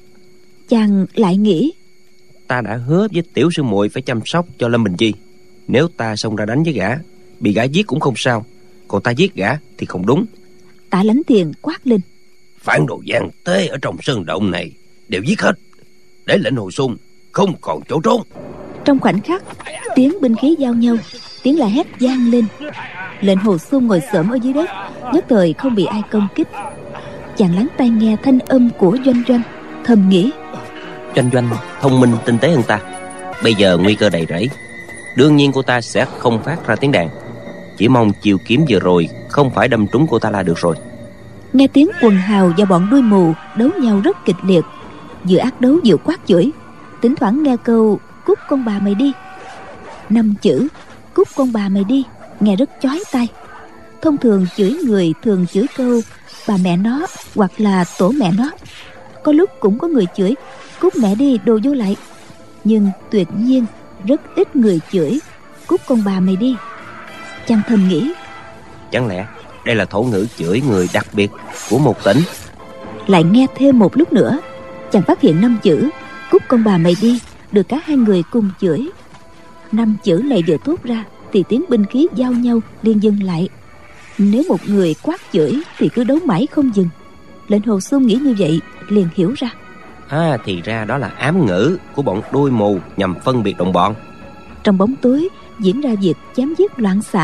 Chàng lại nghĩ: Ta đã hứa với tiểu sư muội phải chăm sóc cho Lâm Bình Chi. Nếu ta xông ra đánh với gã, bị gã giết cũng không sao, còn ta giết gã thì không đúng. Tạ Lãnh Thiền quát lên: Phản đồ gian tế ở trong sơn động này đều giết hết, để Lệnh Hồ Xung không còn chỗ trốn. Trong khoảnh khắc, tiếng binh khí giao nhau, tiếng la hét vang lên. Lệnh Hồ Xung ngồi xổm ở dưới đất, nhất thời không bị ai công kích. Chàng lắng tai nghe thanh âm của Doanh Doanh, thầm nghĩ: Doanh Doanh thông minh tinh tế hơn ta, bây giờ nguy cơ đầy rẫy, đương nhiên cô ta sẽ không phát ra tiếng đàn. Chỉ mong chiều kiếm vừa rồi không phải đâm trúng cô ta là được rồi. Nghe tiếng quần hào và bọn đuôi mù đấu nhau rất kịch liệt, vừa ác đấu vừa quát chửi. Thỉnh thoảng nghe câu "cút con bà mày đi". Năm chữ "cút con bà mày đi" nghe rất chói tai. Thông thường chửi người thường chửi câu "bà mẹ nó" hoặc là "tổ mẹ nó". Có lúc cũng có người chửi "cút mẹ đi đồ vô lại", nhưng tuyệt nhiên rất ít người chửi "cút con bà mày đi". Chàng thầm nghĩ: Chẳng lẽ đây là thổ ngữ chửi người đặc biệt của một tỉnh? Lại nghe thêm một lúc nữa, chàng phát hiện năm chữ "cút con bà mày đi" được cả hai người cùng chửi. Năm chữ này vừa thốt ra thì tiếng binh khí giao nhau liền dừng lại. Nếu một người quát chửi thì cứ đấu mãi không dừng. Lệnh Hồ Xung nghĩ như vậy, liền hiểu ra. À, thì ra đó là ám ngữ của bọn đuôi mù nhằm phân biệt đồng bọn. Trong bóng tối diễn ra việc chém giết loạn xạ,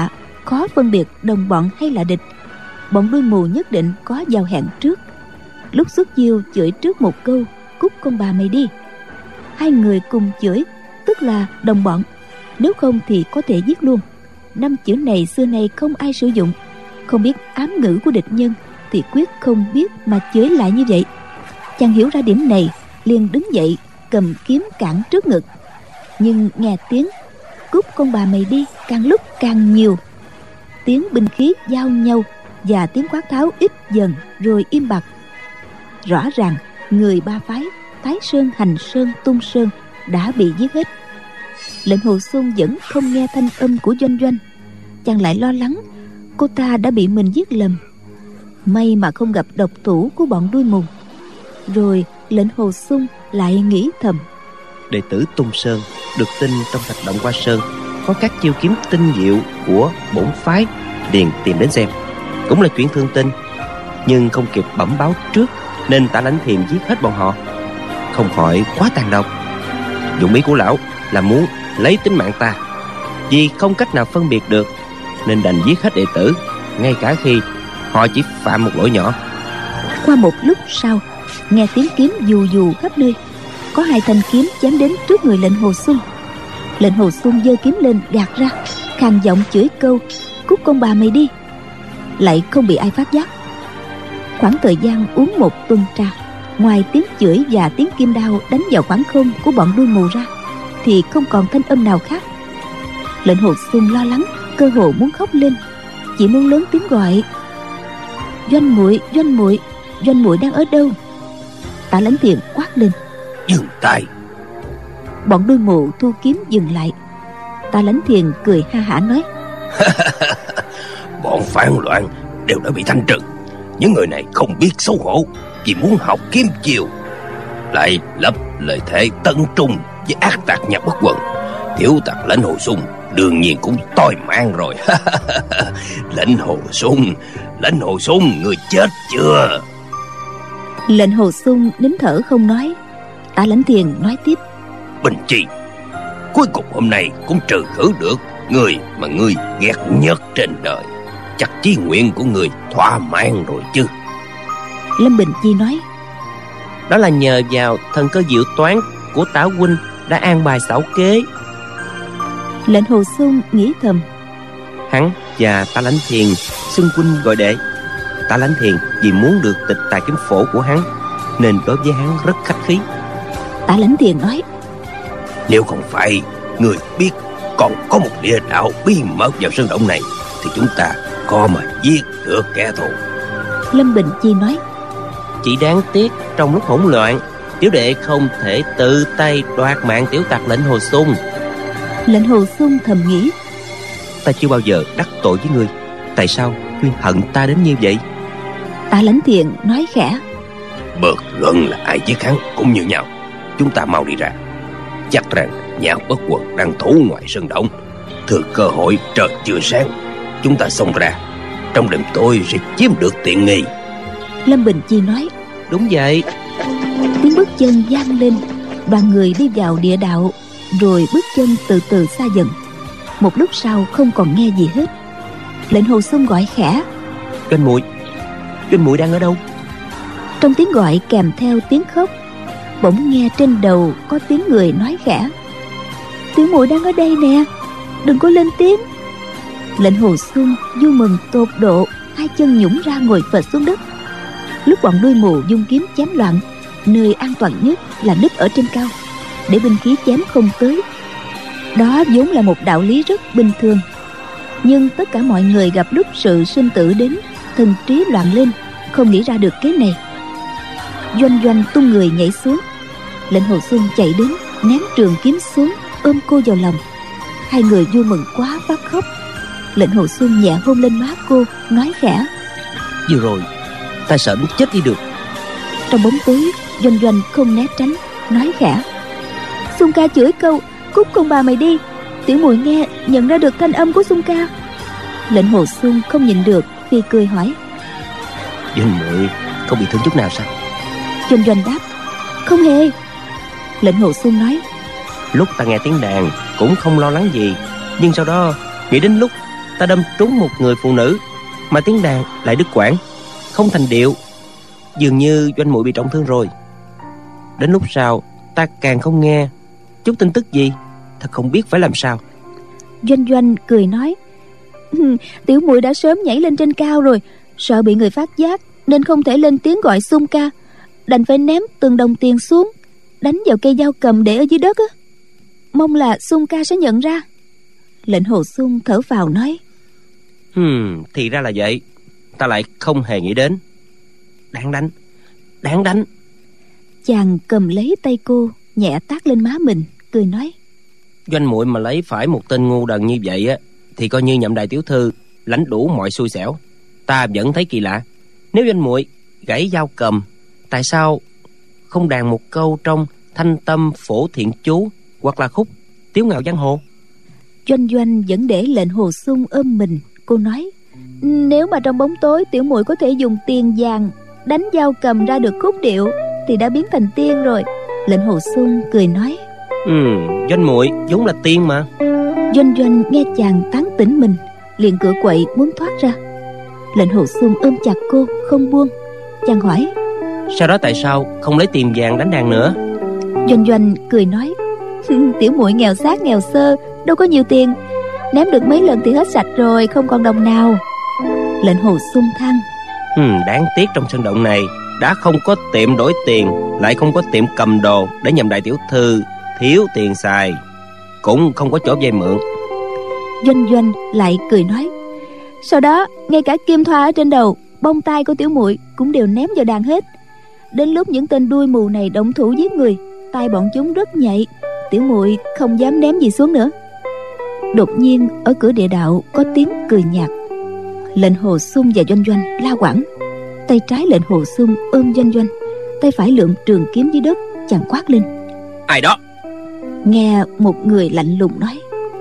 khó phân biệt đồng bọn hay là địch. Bọn đuôi mù nhất định có giao hẹn trước. Lúc xuất chiêu chửi trước một câu "Cút con bà mày đi", hai người cùng chửi, tức là đồng bọn. Nếu không thì có thể giết luôn. Năm chữ này xưa nay không ai sử dụng. Không biết ám ngữ của địch nhân thì quyết không biết mà chửi lại như vậy. Chàng hiểu ra điểm này, liền đứng dậy cầm kiếm cản trước ngực. Nhưng nghe tiếng "Cút con bà mày đi" càng lúc càng nhiều. Tiếng binh khí giao nhau và tiếng quát tháo ít dần rồi im bặt. Rõ ràng người ba phái Thái Sơn, Hành Sơn, Tung Sơn đã bị giết hết. Lệnh Hồ Xuân vẫn không nghe thanh âm của Doanh Doanh. Chàng lại lo lắng cô ta đã bị mình giết lầm. May mà không gặp độc thủ của bọn đuôi mù. Rồi Lệnh Hồ Xuân lại nghĩ thầm: đệ tử Tung Sơn được tin trong Thạch Động Hoa Sơn có các chiêu kiếm tinh diệu của bổn phái, liền tìm đến xem. Cũng là chuyện thương tin, nhưng không kịp bẩm báo trước nên Tả Lãnh Thiền giết hết bọn họ. Không khỏi quá tàn độc. Dụng ý của lão là muốn lấy tính mạng ta. Vì không cách nào phân biệt được nên đành giết hết đệ tử, ngay cả khi họ chỉ phạm một lỗi nhỏ. Qua một lúc sau, nghe tiếng kiếm dù dù khắp nơi. Có hai thanh kiếm chém đến trước người Lệnh Hồ Xuân. Lệnh Hồ Xuân giơ kiếm lên gạt ra, khàn giọng chửi câu "Cút con bà mày đi", lại không bị ai phát giác. Khoảng thời gian uống một tuần trà, ngoài tiếng chửi và tiếng kim đao đánh vào khoảng không của bọn đuôi mù ra thì không còn thanh âm nào khác. Lệnh Hồ Xuân lo lắng, cơ hồ muốn khóc lên, chỉ muốn lớn tiếng gọi: "Doanh muội, Doanh muội, Doanh muội đang ở đâu?" Tả Lãnh Thiền quát lên: "Dừng tay!" Bọn đuôi mù thu kiếm dừng lại. Tả Lãnh Thiền cười ha hả nói: "Bọn phản loạn đều đã bị thanh trừ. Những người này không biết xấu hổ, vì muốn học kiếm chiêu, lại lập lời thề tận trung với ác tặc nhà Bất Quần. Tiểu tặc Lệnh Hồ Xuân đương nhiên cũng toi mạng rồi." Lệnh Hồ Xuân, Lệnh Hồ Xuân, người chết chưa?" Lệnh Hồ Xuân nín thở không nói. Tả Lãnh Thiền nói tiếp: "Bình Chi, cuối cùng hôm nay cũng trừ khử được người mà ngươi ghét nhất trên đời. Chắc chí nguyện của người thỏa mãn rồi chứ?" Lâm Bình Chi nói: "Đó là nhờ vào thần cơ diệu toán của Tả huynh đã an bài xảo kế." Lệnh Hồ Xuân nghĩ thầm: Hắn và Tả Lãnh Thiền xưng huynh gọi đệ. Tả Lãnh Thiền vì muốn được tịch tài kiếm phổ của hắn nên đối với hắn rất khách khí. Tả Lãnh Thiền nói: "Nếu không phải người biết còn có một địa đạo bí mật vào sơn động này thì chúng ta khó mà giết được kẻ thù." Lâm Bình Chi nói: "Chỉ đáng tiếc trong lúc hỗn loạn, tiểu đệ không thể tự tay đoạt mạng tiểu tặc Lệnh Hồ Xuân." Lệnh Hồ Xuân thầm nghĩ: "Ta chưa bao giờ đắc tội với ngươi, tại sao ngươi hận ta đến như vậy?" Tả Lãnh Thiền nói khẽ: "Bất luận là ai giết hắn cũng như nhau. Chúng ta mau đi ra. Chắc rằng nhà Bất Quần đang thủ ngoài sơn động. Thừa cơ hội trời chưa sáng, chúng ta xông ra, trong đêm tối sẽ chiếm được tiện nghi." Lâm Bình Chi nói: "Đúng vậy." Tiếng bước chân vang lên. Đoàn người đi vào địa đạo, rồi bước chân từ từ xa dần. Một lúc sau không còn nghe gì hết. Lệnh Hồ Xuân gọi khẽ: "Doanh muội, Doanh muội đang ở đâu?" Trong tiếng gọi kèm theo tiếng khóc, bỗng nghe trên đầu có tiếng người nói khẽ: "Tiểu muội đang ở đây nè, đừng có lên tiếng." Lệnh Hồ Xuân vui mừng tột độ, hai chân nhũng ra ngồi phệt xuống đất. Lúc bọn đuôi mù dung kiếm chém loạn, nơi an toàn nhất là núp ở trên cao, để binh khí chém không tới. Đó vốn là một đạo lý rất bình thường. Nhưng tất cả mọi người gặp lúc sự sinh tử đến, thần trí loạn lên, không nghĩ ra được kế này. Doanh Doanh tung người nhảy xuống. Lệnh Hồ Xuân chạy đến, ném trường kiếm xuống, ôm cô vào lòng. Hai người vui mừng quá phát khóc. Lệnh Hồ Xuân nhẹ hôn lên má cô, nói khẽ: "Vừa rồi ta sợ đến chết đi được." Trong bóng tối, Doanh Doanh không né tránh, nói khẽ: "Xuân ca chửi câu "Cút con bà mày đi", tiểu muội nghe nhận ra được thanh âm của Xuân ca." Lệnh Hồ Xuân không nhịn được, phi cười hỏi: "Doanh muội không bị thương chút nào sao?" Doanh Doanh đáp: "Không hề." Lệnh Hồ Xuân nói: "Lúc ta nghe tiếng đàn cũng không lo lắng gì, nhưng sau đó nghĩ đến lúc ta đâm trúng một người phụ nữ, mà tiếng đàn lại đứt quãng, không thành điệu. Dường như Doanh muội bị trọng thương rồi. Đến lúc sau ta càng không nghe chút tin tức gì, thật không biết phải làm sao. Doanh Doanh cười nói: Tiểu muội đã sớm nhảy lên trên cao rồi, sợ bị người phát giác nên không thể lên tiếng gọi Xung ca, đành phải ném từng đồng tiền xuống, đánh vào cây dao cầm để ở dưới đất á. Mong là Xung ca sẽ nhận ra. Lệnh Hồ Xung thở phào nói: Hmm, thì ra là vậy. Ta lại không hề nghĩ đến. Đáng đánh, đáng đánh. Chàng cầm lấy tay cô, nhẹ tát lên má mình, cười nói: Doanh muội mà lấy phải một tên ngu đần như vậy á, thì coi như nhậm đại tiểu thư lãnh đủ mọi xui xẻo. Ta vẫn thấy kỳ lạ. Nếu Doanh muội gãy dao cầm, tại sao không đàn một câu trong Thanh Tâm Phổ Thiện Chú, hoặc là khúc Tiếu Ngạo Giang Hồ? Doanh Doanh vẫn để Lệnh Hồ Xung ôm mình. Cô nói: Nếu mà trong bóng tối tiểu muội có thể dùng tiền vàng đánh dao cầm ra được khúc điệu thì đã biến thành tiên rồi. Lệnh Hồ Xung cười nói: Ừ, Doanh muội vốn là tiên mà. Doanh Doanh nghe chàng tán tỉnh mình, liền cựa quậy muốn thoát ra. Lệnh Hồ Xung ôm chặt cô không buông. Chàng hỏi: Sau đó tại sao không lấy tiền vàng đánh đàn nữa? Doanh Doanh cười nói: Tiểu muội nghèo xác nghèo xơ, đâu có nhiều tiền, ném được mấy lần thì hết sạch rồi, không còn đồng nào. Lệnh Hồ Xung than: ừ, Đáng tiếc trong sân động này đã không có tiệm đổi tiền, lại không có tiệm cầm đồ để nhậm đại tiểu thư thiếu tiền xài, cũng không có chỗ vay mượn. Doanh Doanh lại cười nói: Sau đó ngay cả kim thoa ở trên đầu, bông tai của tiểu muội cũng đều ném vào đàn hết. Đến lúc những tên đuôi mù này động thủ giết người, tai bọn chúng rất nhạy, tiểu muội không dám ném gì xuống nữa. Đột nhiên ở cửa địa đạo có tiếng cười nhạt. Lệnh Hồ Xung và Doanh Doanh la quảng. Tay trái Lệnh Hồ Xung ôm Doanh Doanh, tay phải lượm trường kiếm dưới đất. Chàng quát lên: Ai đó? Nghe một người lạnh lùng nói: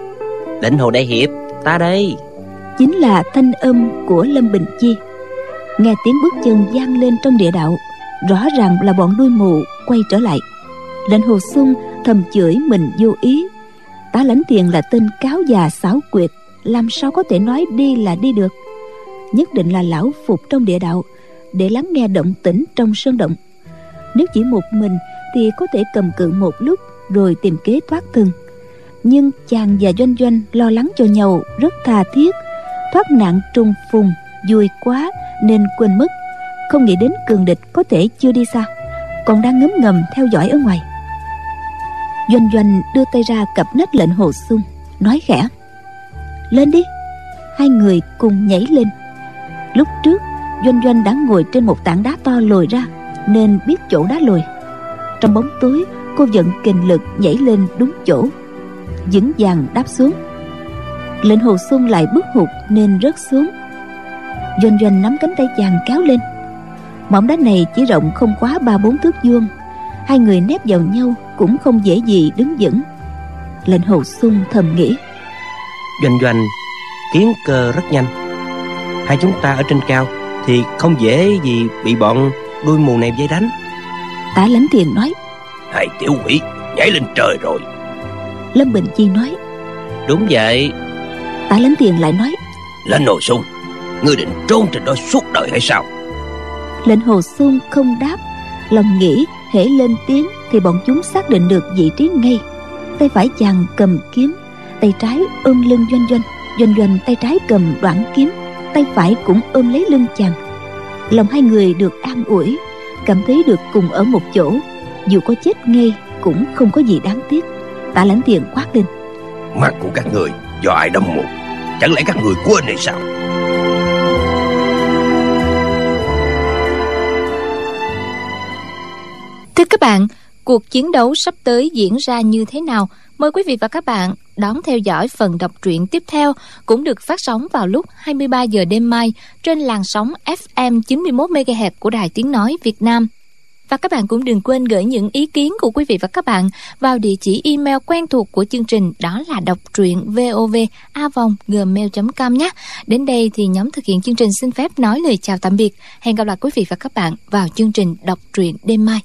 Lệnh Hồ Đại Hiệp, ta đây. Chính là thanh âm của Lâm Bình Chi. Nghe tiếng bước chân vang lên trong địa đạo, rõ ràng là bọn đuôi mù quay trở lại. Lệnh Hồ Xung thầm chửi mình vô ý. Tả Lãnh Thiền là tên cáo già xảo quyệt, làm sao có thể nói đi là đi được. Nhất định là lão phục trong địa đạo để lắng nghe động tĩnh trong sơn động. Nếu chỉ một mình thì có thể cầm cự một lúc rồi tìm kế thoát thân. Nhưng chàng và Doanh Doanh lo lắng cho nhau rất tha thiết. Thoát nạn trùng phùng vui quá nên quên mất, không nghĩ đến cường địch có thể chưa đi xa, còn đang ngấm ngầm theo dõi ở ngoài. Doanh Doanh đưa tay ra cặp nách Lệnh Hồ Xung, nói khẽ: Lên đi. Hai người cùng nhảy lên. Lúc trước Doanh Doanh đã ngồi trên một tảng đá to lồi ra nên biết chỗ đá lồi. Trong bóng tối cô vận kình lực nhảy lên đúng chỗ, vững vàng đáp xuống. Lệnh Hồ Xung lại bước hụt nên rớt xuống. Doanh Doanh nắm cánh tay chàng kéo lên. Mỏm đá này chỉ rộng không quá ba bốn thước vuông, hai người nép vào nhau cũng không dễ gì đứng vững. Lệnh Hồ Xung thầm nghĩ: Doanh Doanh tiến cơ rất nhanh, hai chúng ta ở trên cao thì không dễ gì bị bọn đuôi mù này vây đánh. Tả Lãnh Thiền nói: Hai tiểu quỷ nhảy lên trời rồi. Lâm Bình Chi nói: Đúng vậy. Tả Lãnh Thiền lại nói: Lệnh Hồ Xung, ngươi định trốn trên đó suốt đời hay sao? Lệnh Hồ Xung không đáp, lòng nghĩ hễ lên tiếng thì bọn chúng xác định được vị trí ngay. Tay phải chàng cầm kiếm, tay trái ôm lưng Doanh Doanh. Doanh Doanh tay trái cầm đoạn kiếm, tay phải cũng ôm lấy lưng chàng. Lòng hai người được an ủi, cảm thấy được cùng ở một chỗ, dù có chết ngay cũng không có gì đáng tiếc. Tả Lãnh Thiền quát lên: Mắt của các người do ai đâm mù? Chẳng lẽ các người quên hay sao? Thưa các bạn, cuộc chiến đấu sắp tới diễn ra như thế nào? Mời quý vị và các bạn đón theo dõi phần đọc truyện tiếp theo, cũng được phát sóng vào lúc hai mươi ba giờ đêm mai trên làn sóng ép em chín mươi mốt mê ga héc của Đài Tiếng Nói Việt Nam. Và các bạn cũng đừng quên gửi những ý kiến của quý vị và các bạn vào địa chỉ email quen thuộc của chương trình, đó là đọc truyện vov a vòng gmail chấm com nhé. Đến đây thì nhóm thực hiện chương trình xin phép nói lời chào tạm biệt. Hẹn gặp lại quý vị và các bạn vào chương trình đọc truyện đêm mai.